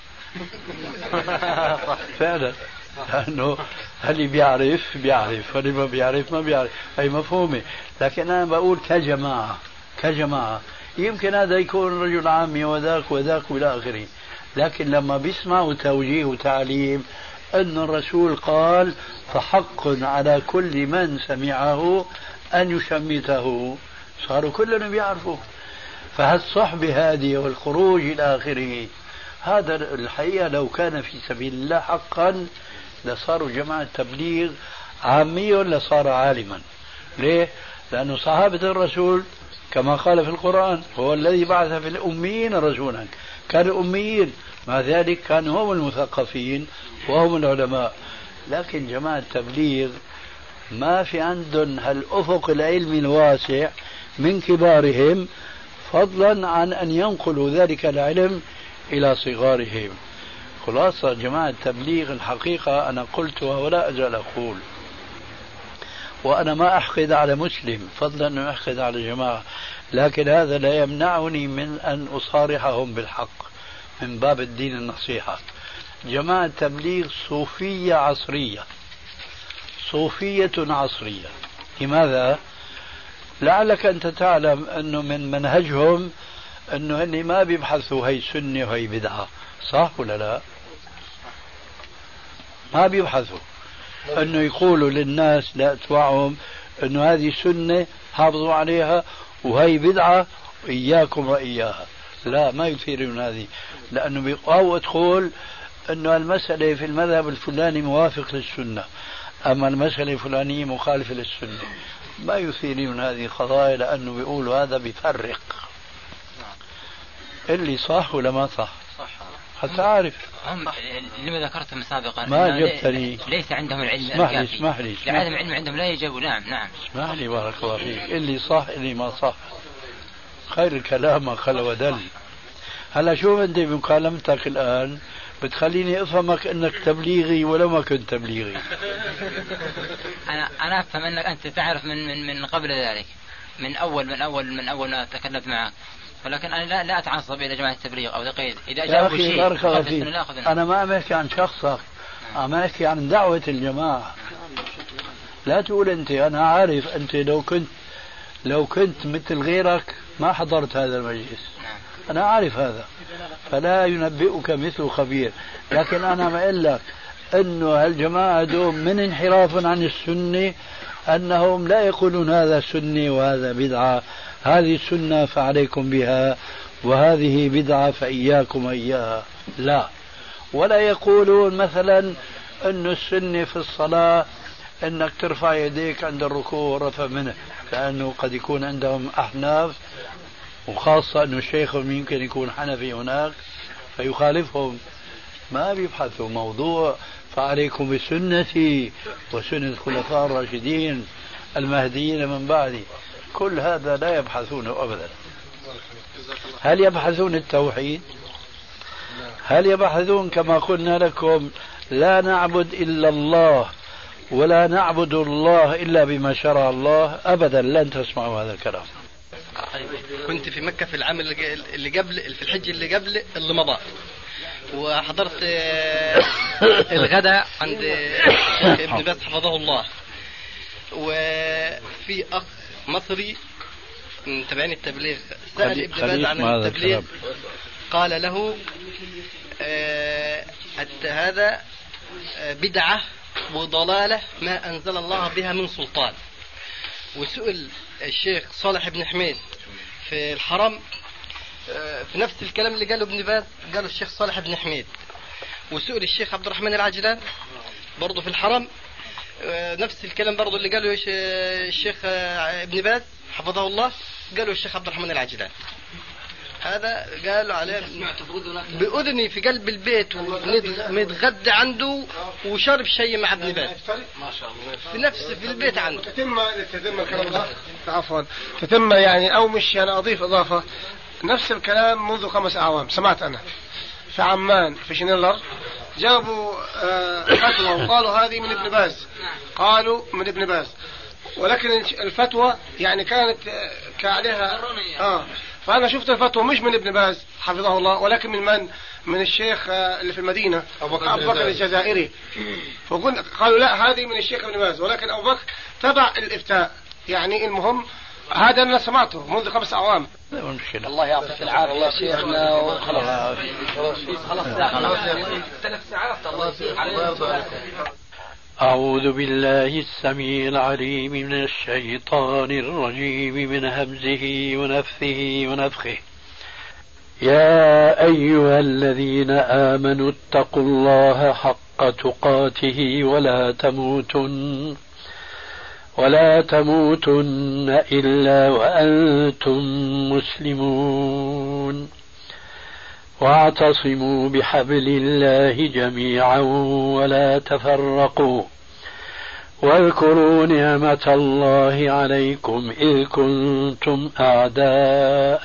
فعلا، لأنه اللي بيعرف واللي ما بيعرف ما بيعرف، هي مفهومة. لكن أنا بقول كجماعة يمكن هذا يكون رجل عامي وذاك وإلى آخره، لكن لما بيسمعوا توجيه وتعليم أن الرسول قال فحق على كل من سمعه أن يشمته، صاروا كلهم بيعرفوا. فهالصحبة هذه والخروج إلى آخره، هذا الحقيقة لو كان في سبيل الله حقا لصاروا جماعة تبليغ عامي لصار عالما. ليه؟ لأن صحابة الرسول كما قال في القرآن هو الذي بعث في الأميين رسولا، كانوا أميين، مع ذلك كانوا هم المثقفين وهم العلماء. لكن جماعة التبليغ ما في عندهم هالأفق العلمي الواسع من كبارهم، فضلا عن أن ينقلوا ذلك العلم إلى صغارهم. خلاصة جماعة التبليغ الحقيقة أنا قلتها ولا أزال أقول، وأنا ما أحقد على مسلم فضلا أن أحقد على جماعة، لكن هذا لا يمنعني من أن أصارحهم بالحق من باب الدين النصيحة. جماعة التبليغ صوفية عصرية. لماذا؟ لعلك أنت تعلم أنه من منهجهم أنه هن ما بيبحثوا هي سنة وهي بدعة، صح ولا لا؟ ما بيبحثوا أنه يقولوا للناس لا توعهم أنه هذه سنة حافظوا عليها وهي بدعة إياكم وإياها. لا، ما يثيرون هذه، لأنه بيقاوة تقول أنه المسألة في المذهب الفلاني موافق للسنة، أما المسألة الفلانية مخالفة للسنة. ما يثيرون هذه القضايا لأنه بيقولوا هذا بيفرق اللي صح ولا ما صح. حتى عارف هم لما ذكرتهم سابقا ما جبتني، ليس عندهم العلم الكافي. اسمح لي لعدم العلم عندهم لا يجابوا. نعم اسمح لي بارك الله فيك. اللي صح اللي ما صح، خير الكلام ما خلا ودل. هلا شوف أنت بمكالمتك الآن بتخليني أفهمك أنك تبليغي ولو ما كنت تبليغي. أنا أفهم أنك أنت تعرف من قبل ذلك، من أول ما تكلمت معك، ولكن أنا لا أتعصب إلى جماعة التبليغ أو تقييد. إذا جاءوا شيء أنا ما أحكي عن شخصك، أنا أحكي عن دعوة الجماعة. لا تقول أنت أنا عارف، أنت لو كنت مثل غيرك ما حضرت هذا المجلس، أنا عارف هذا، فلا ينبئك مثل خبير. لكن أنا ما أقول لك أنه هالجماعة دوم من انحراف عن السنة، أنهم لا يقولون هذا سنة وهذا بدعة، هذه السنة فعليكم بها وهذه بدعة فإياكم إياها، لا. ولا يقولون مثلا أن السنة في الصلاة أنك ترفع يديك عند الركوع والرفع منه، لأنه قد يكون عندهم أحناف، وخاصة أنه شيخهم يمكن يكون حنفي هناك فيخالفهم. ما بيبحثوا موضوع فعليكم بسنتي وسنة الخلفاء الراشدين المهديين من بعدي، كل هذا لا يبحثونه أبدا. هل يبحثون التوحيد؟ هل يبحثون كما قلنا لكم لا نعبد إلا الله ولا نعبد الله إلا بما شرع الله؟ أبدا لن تسمعوا هذا الكلام. كنت في مكة في العام اللي قبل، في الحج اللي مضى، وحضرت الغداء عند ابن باز حفظه الله، وفي أخ مصري من تبعين التبليغ سأل ابن باز عن التبليغ، قال له هذا بدعة وضلالة ما أنزل الله بها من سلطان. وسئل الشيخ صالح بن حميد في الحرم في نفس الكلام اللي قاله ابن باز قاله الشيخ صالح بن حميد، وسئل الشيخ عبد الرحمن العجلان برضه في الحرم نفس الكلام برضه اللي قاله الشيخ ابن باز حفظه الله قاله الشيخ عبد الرحمن العجلان. هذا قالوا عليه بأذني في قلب البيت ومتغدى عنده وشرب شيء مع ابن باز في البيت عنده. تتم يعني أو مش يعني أضيف إضافة نفس الكلام منذ 5 أعوام سمعت أنا في عمان في شنيلر جابوا فتوى وقالوا هذه من ابن باز، قالوا من ابن باز، ولكن الفتوى يعني كانت كعليها فأنا شفت الفتوى مش من ابن باز حفظه الله، ولكن من من الشيخ اللي في المدينة أبو بكر الجزائري. قالوا لا هذه من الشيخ ابن باز، ولكن أبو بكر تبع الإفتاء. يعني المهم هذا أنا سمعته منذ 5 أعوام. الله يعطيك العافية يا شيخنا، وخلاص خلاص 3 ساعات. الله أعوذ بالله السميع العليم من الشيطان الرجيم من همزه ونفثه ونفخه. يا أيها الذين آمنوا اتقوا الله حق تقاته ولا تموتن إلا وأنتم مسلمون. واعتصموا بحبل الله جميعا ولا تفرقوا. واذكروا نعمة الله عليكم إذ كنتم أعداء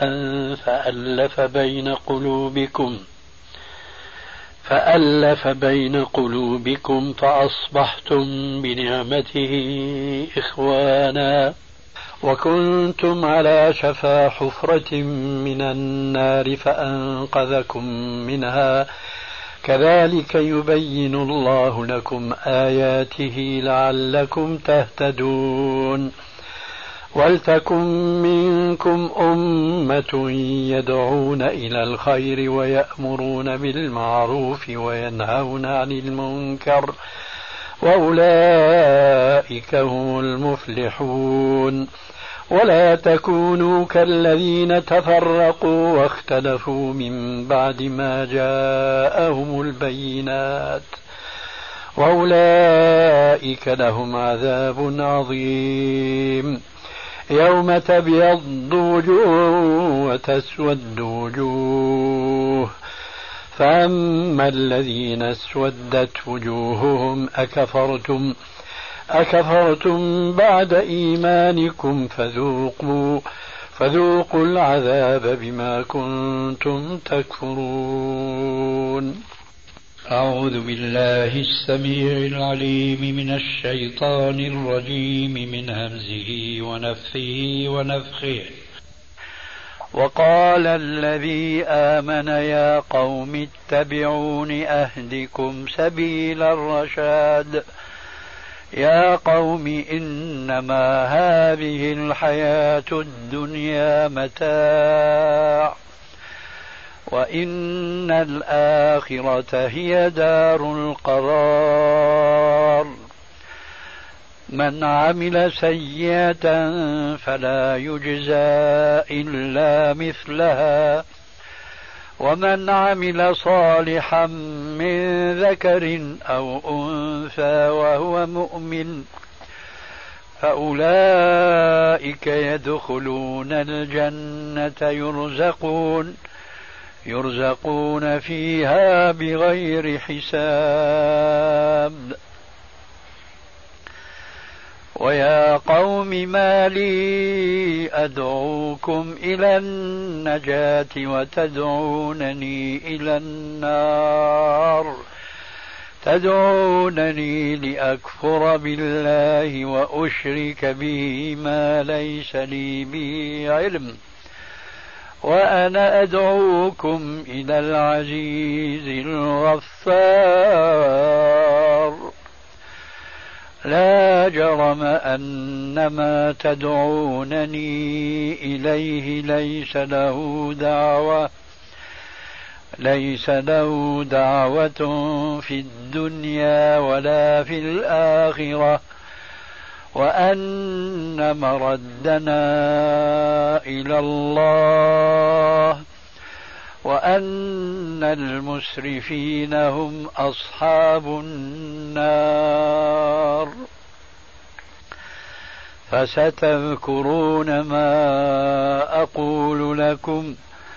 فألف بين قلوبكم فأصبحتم بنعمته إخوانا وكنتم على شفا حفرة من النار فأنقذكم منها كذلك يبين الله لكم آياته لعلكم تهتدون. ولتكن منكم أمة يدعون إلى الخير ويأمرون بالمعروف وينهون عن المنكر وأولئك هم المفلحون. ولا تكونوا كالذين تفرقوا واختلفوا من بعد ما جاءهم البينات وأولئك لهم عذاب عظيم. يوم تبيض وجوه وتسود وجوه فأما الذين اسودت وجوههم أكفرتم بعد إيمانكم فذوقوا العذاب بما كنتم تكفرون. أعوذ بالله السميع العليم من الشيطان الرجيم من همزه ونفثه ونفخه. وقال الذي آمن يا قوم اتبعون أهدكم سبيل الرشاد. يا قوم إنما هذه الحياة الدنيا متاع وإن الآخرة هي دار القرار. من عمل سيئة فلا يجزى إلا مثلها ومن عمل صالحا من ذكر أو أنثى وهو مؤمن فأولئك يدخلون الجنة يرزقون فيها بغير حساب. ويا قوم ما لي أدعوكم إلى النجاة وتدعونني إلى النار تدعونني لأكفر بالله وأشرك به ما ليس لي به علم وأنا أدعوكم إلى العزيز الغفار. لا جرم أن ما تدعونني إليه ليس له دعوة في الدنيا ولا في الآخرة وأن مردنا إلى الله وأن المسرفين هم أصحاب النار. فستذكرون ما أقول لكم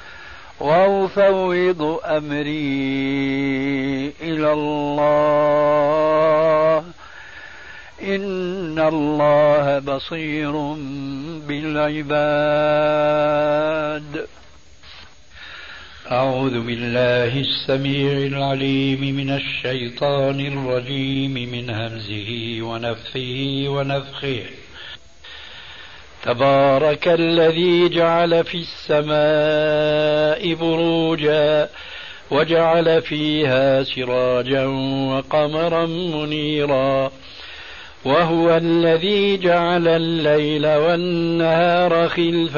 وأفوض أمري إلى الله إن الله بصير بالعباد. أعوذ بالله السميع العليم من الشيطان الرجيم من همزه ونفثه ونفخه. تبارك الذي جعل في السماء بروجا وجعل فيها سراجا وقمرا منيرا وهو الذي جعل الليل والنهار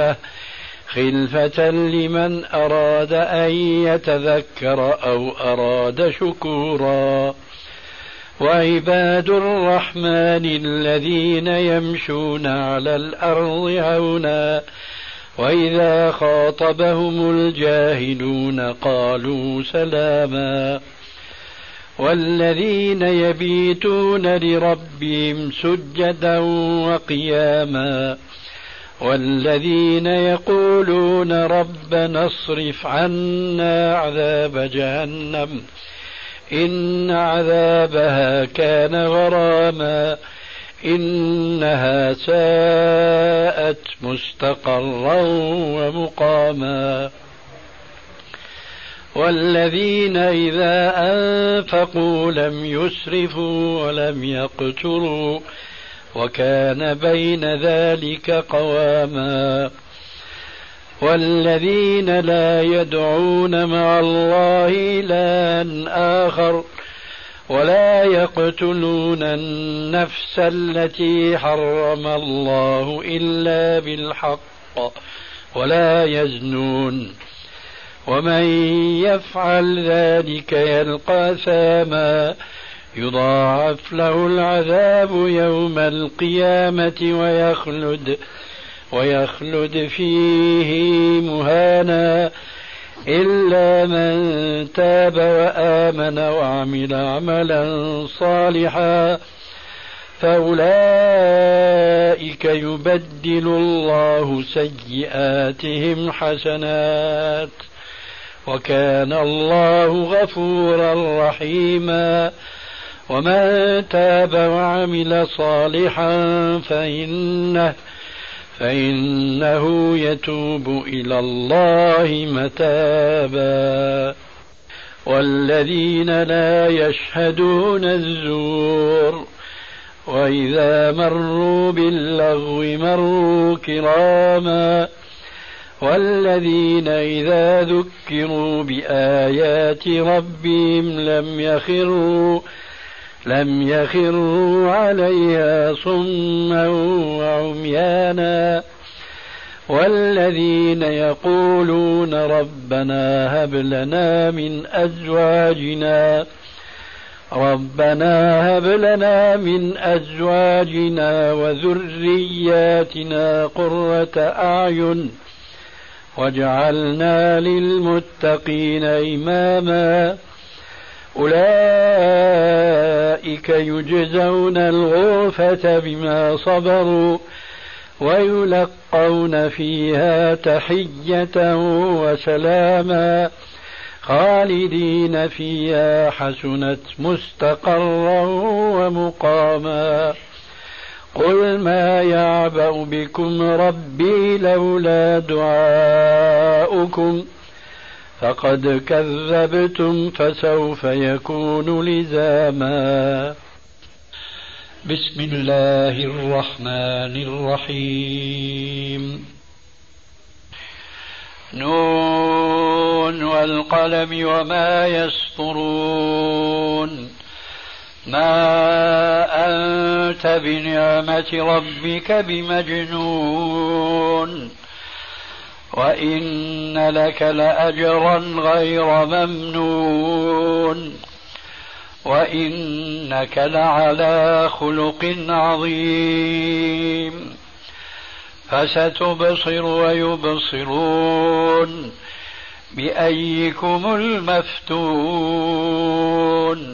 خلفة لمن أراد أن يتذكر أو أراد شكورا. وعباد الرحمن الذين يمشون على الأرض هونا وإذا خاطبهم الجاهلون قالوا سلاما. والذين يبيتون لربهم سجدا وقياما والذين يقولون ربنا اصرف عنا عذاب جهنم إن عذابها كان غراما إنها ساءت مستقرا ومقاما. والذين إذا أنفقوا لم يسرفوا ولم يقتروا وكان بين ذلك قواما. والذين لا يدعون مع الله إلها آخر ولا يقتلون النفس التي حرم الله إلا بالحق ولا يزنون ومن يفعل ذلك يلقى ثاما يضاعف له العذاب يوم القيامة ويخلد فيه مهانا إلا من تاب وآمن وعمل عملا صالحا فأولئك يبدل الله سيئاتهم حسنات وكان الله غفورا رحيما. ومن تاب وعمل صالحا فإنه يتوب إلى الله متابا. والذين لا يشهدون الزور وإذا مروا باللغو مروا كراما. والذين إذا ذكروا بآيات ربهم لم يخروا عليها صما وعميانا. والذين يقولون ربنا هب لنا من أزواجنا وذرياتنا قرة أعين واجعلنا للمتقين إماما. أولئك يجزون الغرفة بما صبروا ويلقون فيها تحية وسلاما خالدين فيها حسنت مستقرا ومقاما. قل ما يعبأ بكم ربي لولا دعاؤكم فقد كذبتم فسوف يكون لزاما. بسم الله الرحمن الرحيم. نون والقلم وما يسطرون. ما أنت بنعمة ربك بمجنون وإن لك لأجرا غير ممنون وإنك لعلى خلق عظيم. فستبصر ويبصرون بأيكم المفتون.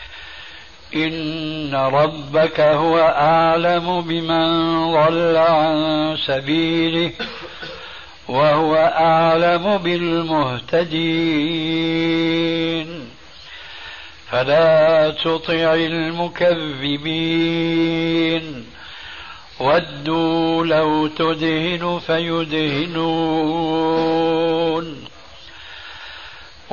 إن ربك هو أعلم بمن ضل عن سبيله وهو أعلم بالمهتدين. فلا تطع المكذبين ودوا لو تدهن فيدهنون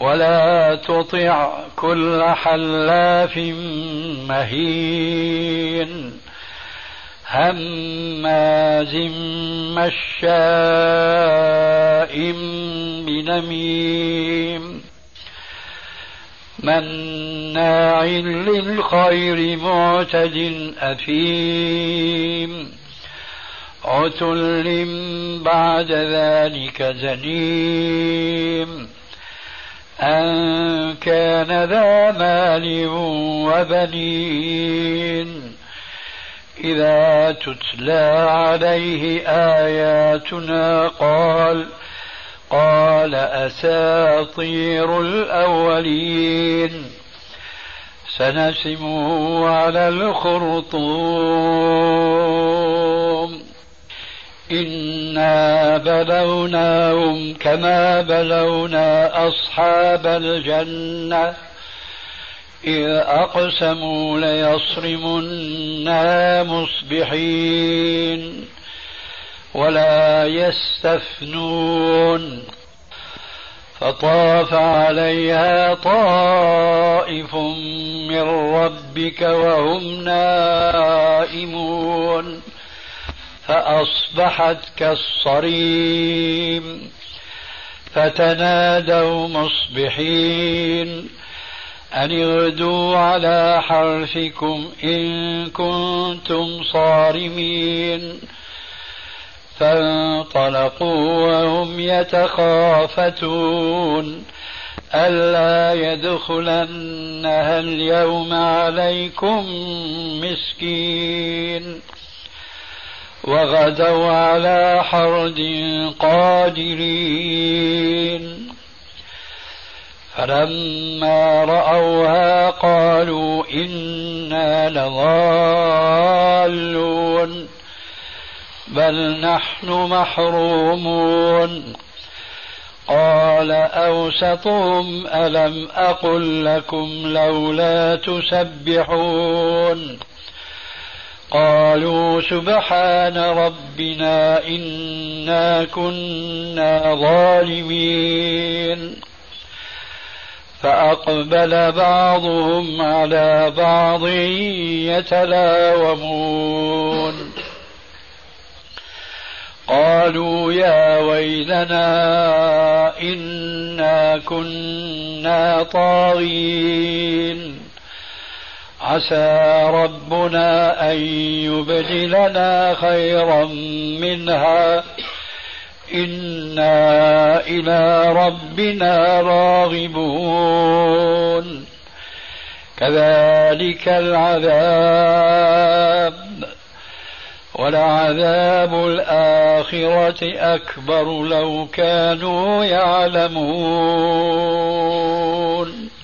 ولا تطع كل حلاف مهين هماز مشاء بنميم مناع للخير معتد أثيم عتل بعد ذلك زنيم أن كان ذا مال وبنين إذا تتلى عليه آياتنا قال أساطير الأولين سنسمه على الخرطوم إنا بلوناهم كما بلونا أصحاب الجنة إذ أقسموا ليصرمنها مصبحين ولا يستثنون فطاف عليها طائف من ربك وهم نائمون فأصبحت كالصريم فتنادوا مصبحين أن اغدوا على حرثكم إن كنتم صارمين فانطلقوا وهم يتخافتون ألا يدخلنها اليوم عليكم مسكين وغدوا على حرد قادرين فلما رأوها قالوا إنا لضالون بل نحن محرومون قال أوسطهم ألم أقل لكم لولا تسبحون قالوا سبحان ربنا إنا كنا ظالمين فأقبل بعضهم على بعض يتلاومون قالوا يا ويلنا إنا كنا طاغين عسى ربنا أن يبدلنا خيرا منها إنا إلى ربنا راغبون كذلك العذاب ولعذاب الآخرة أكبر لو كانوا يعلمون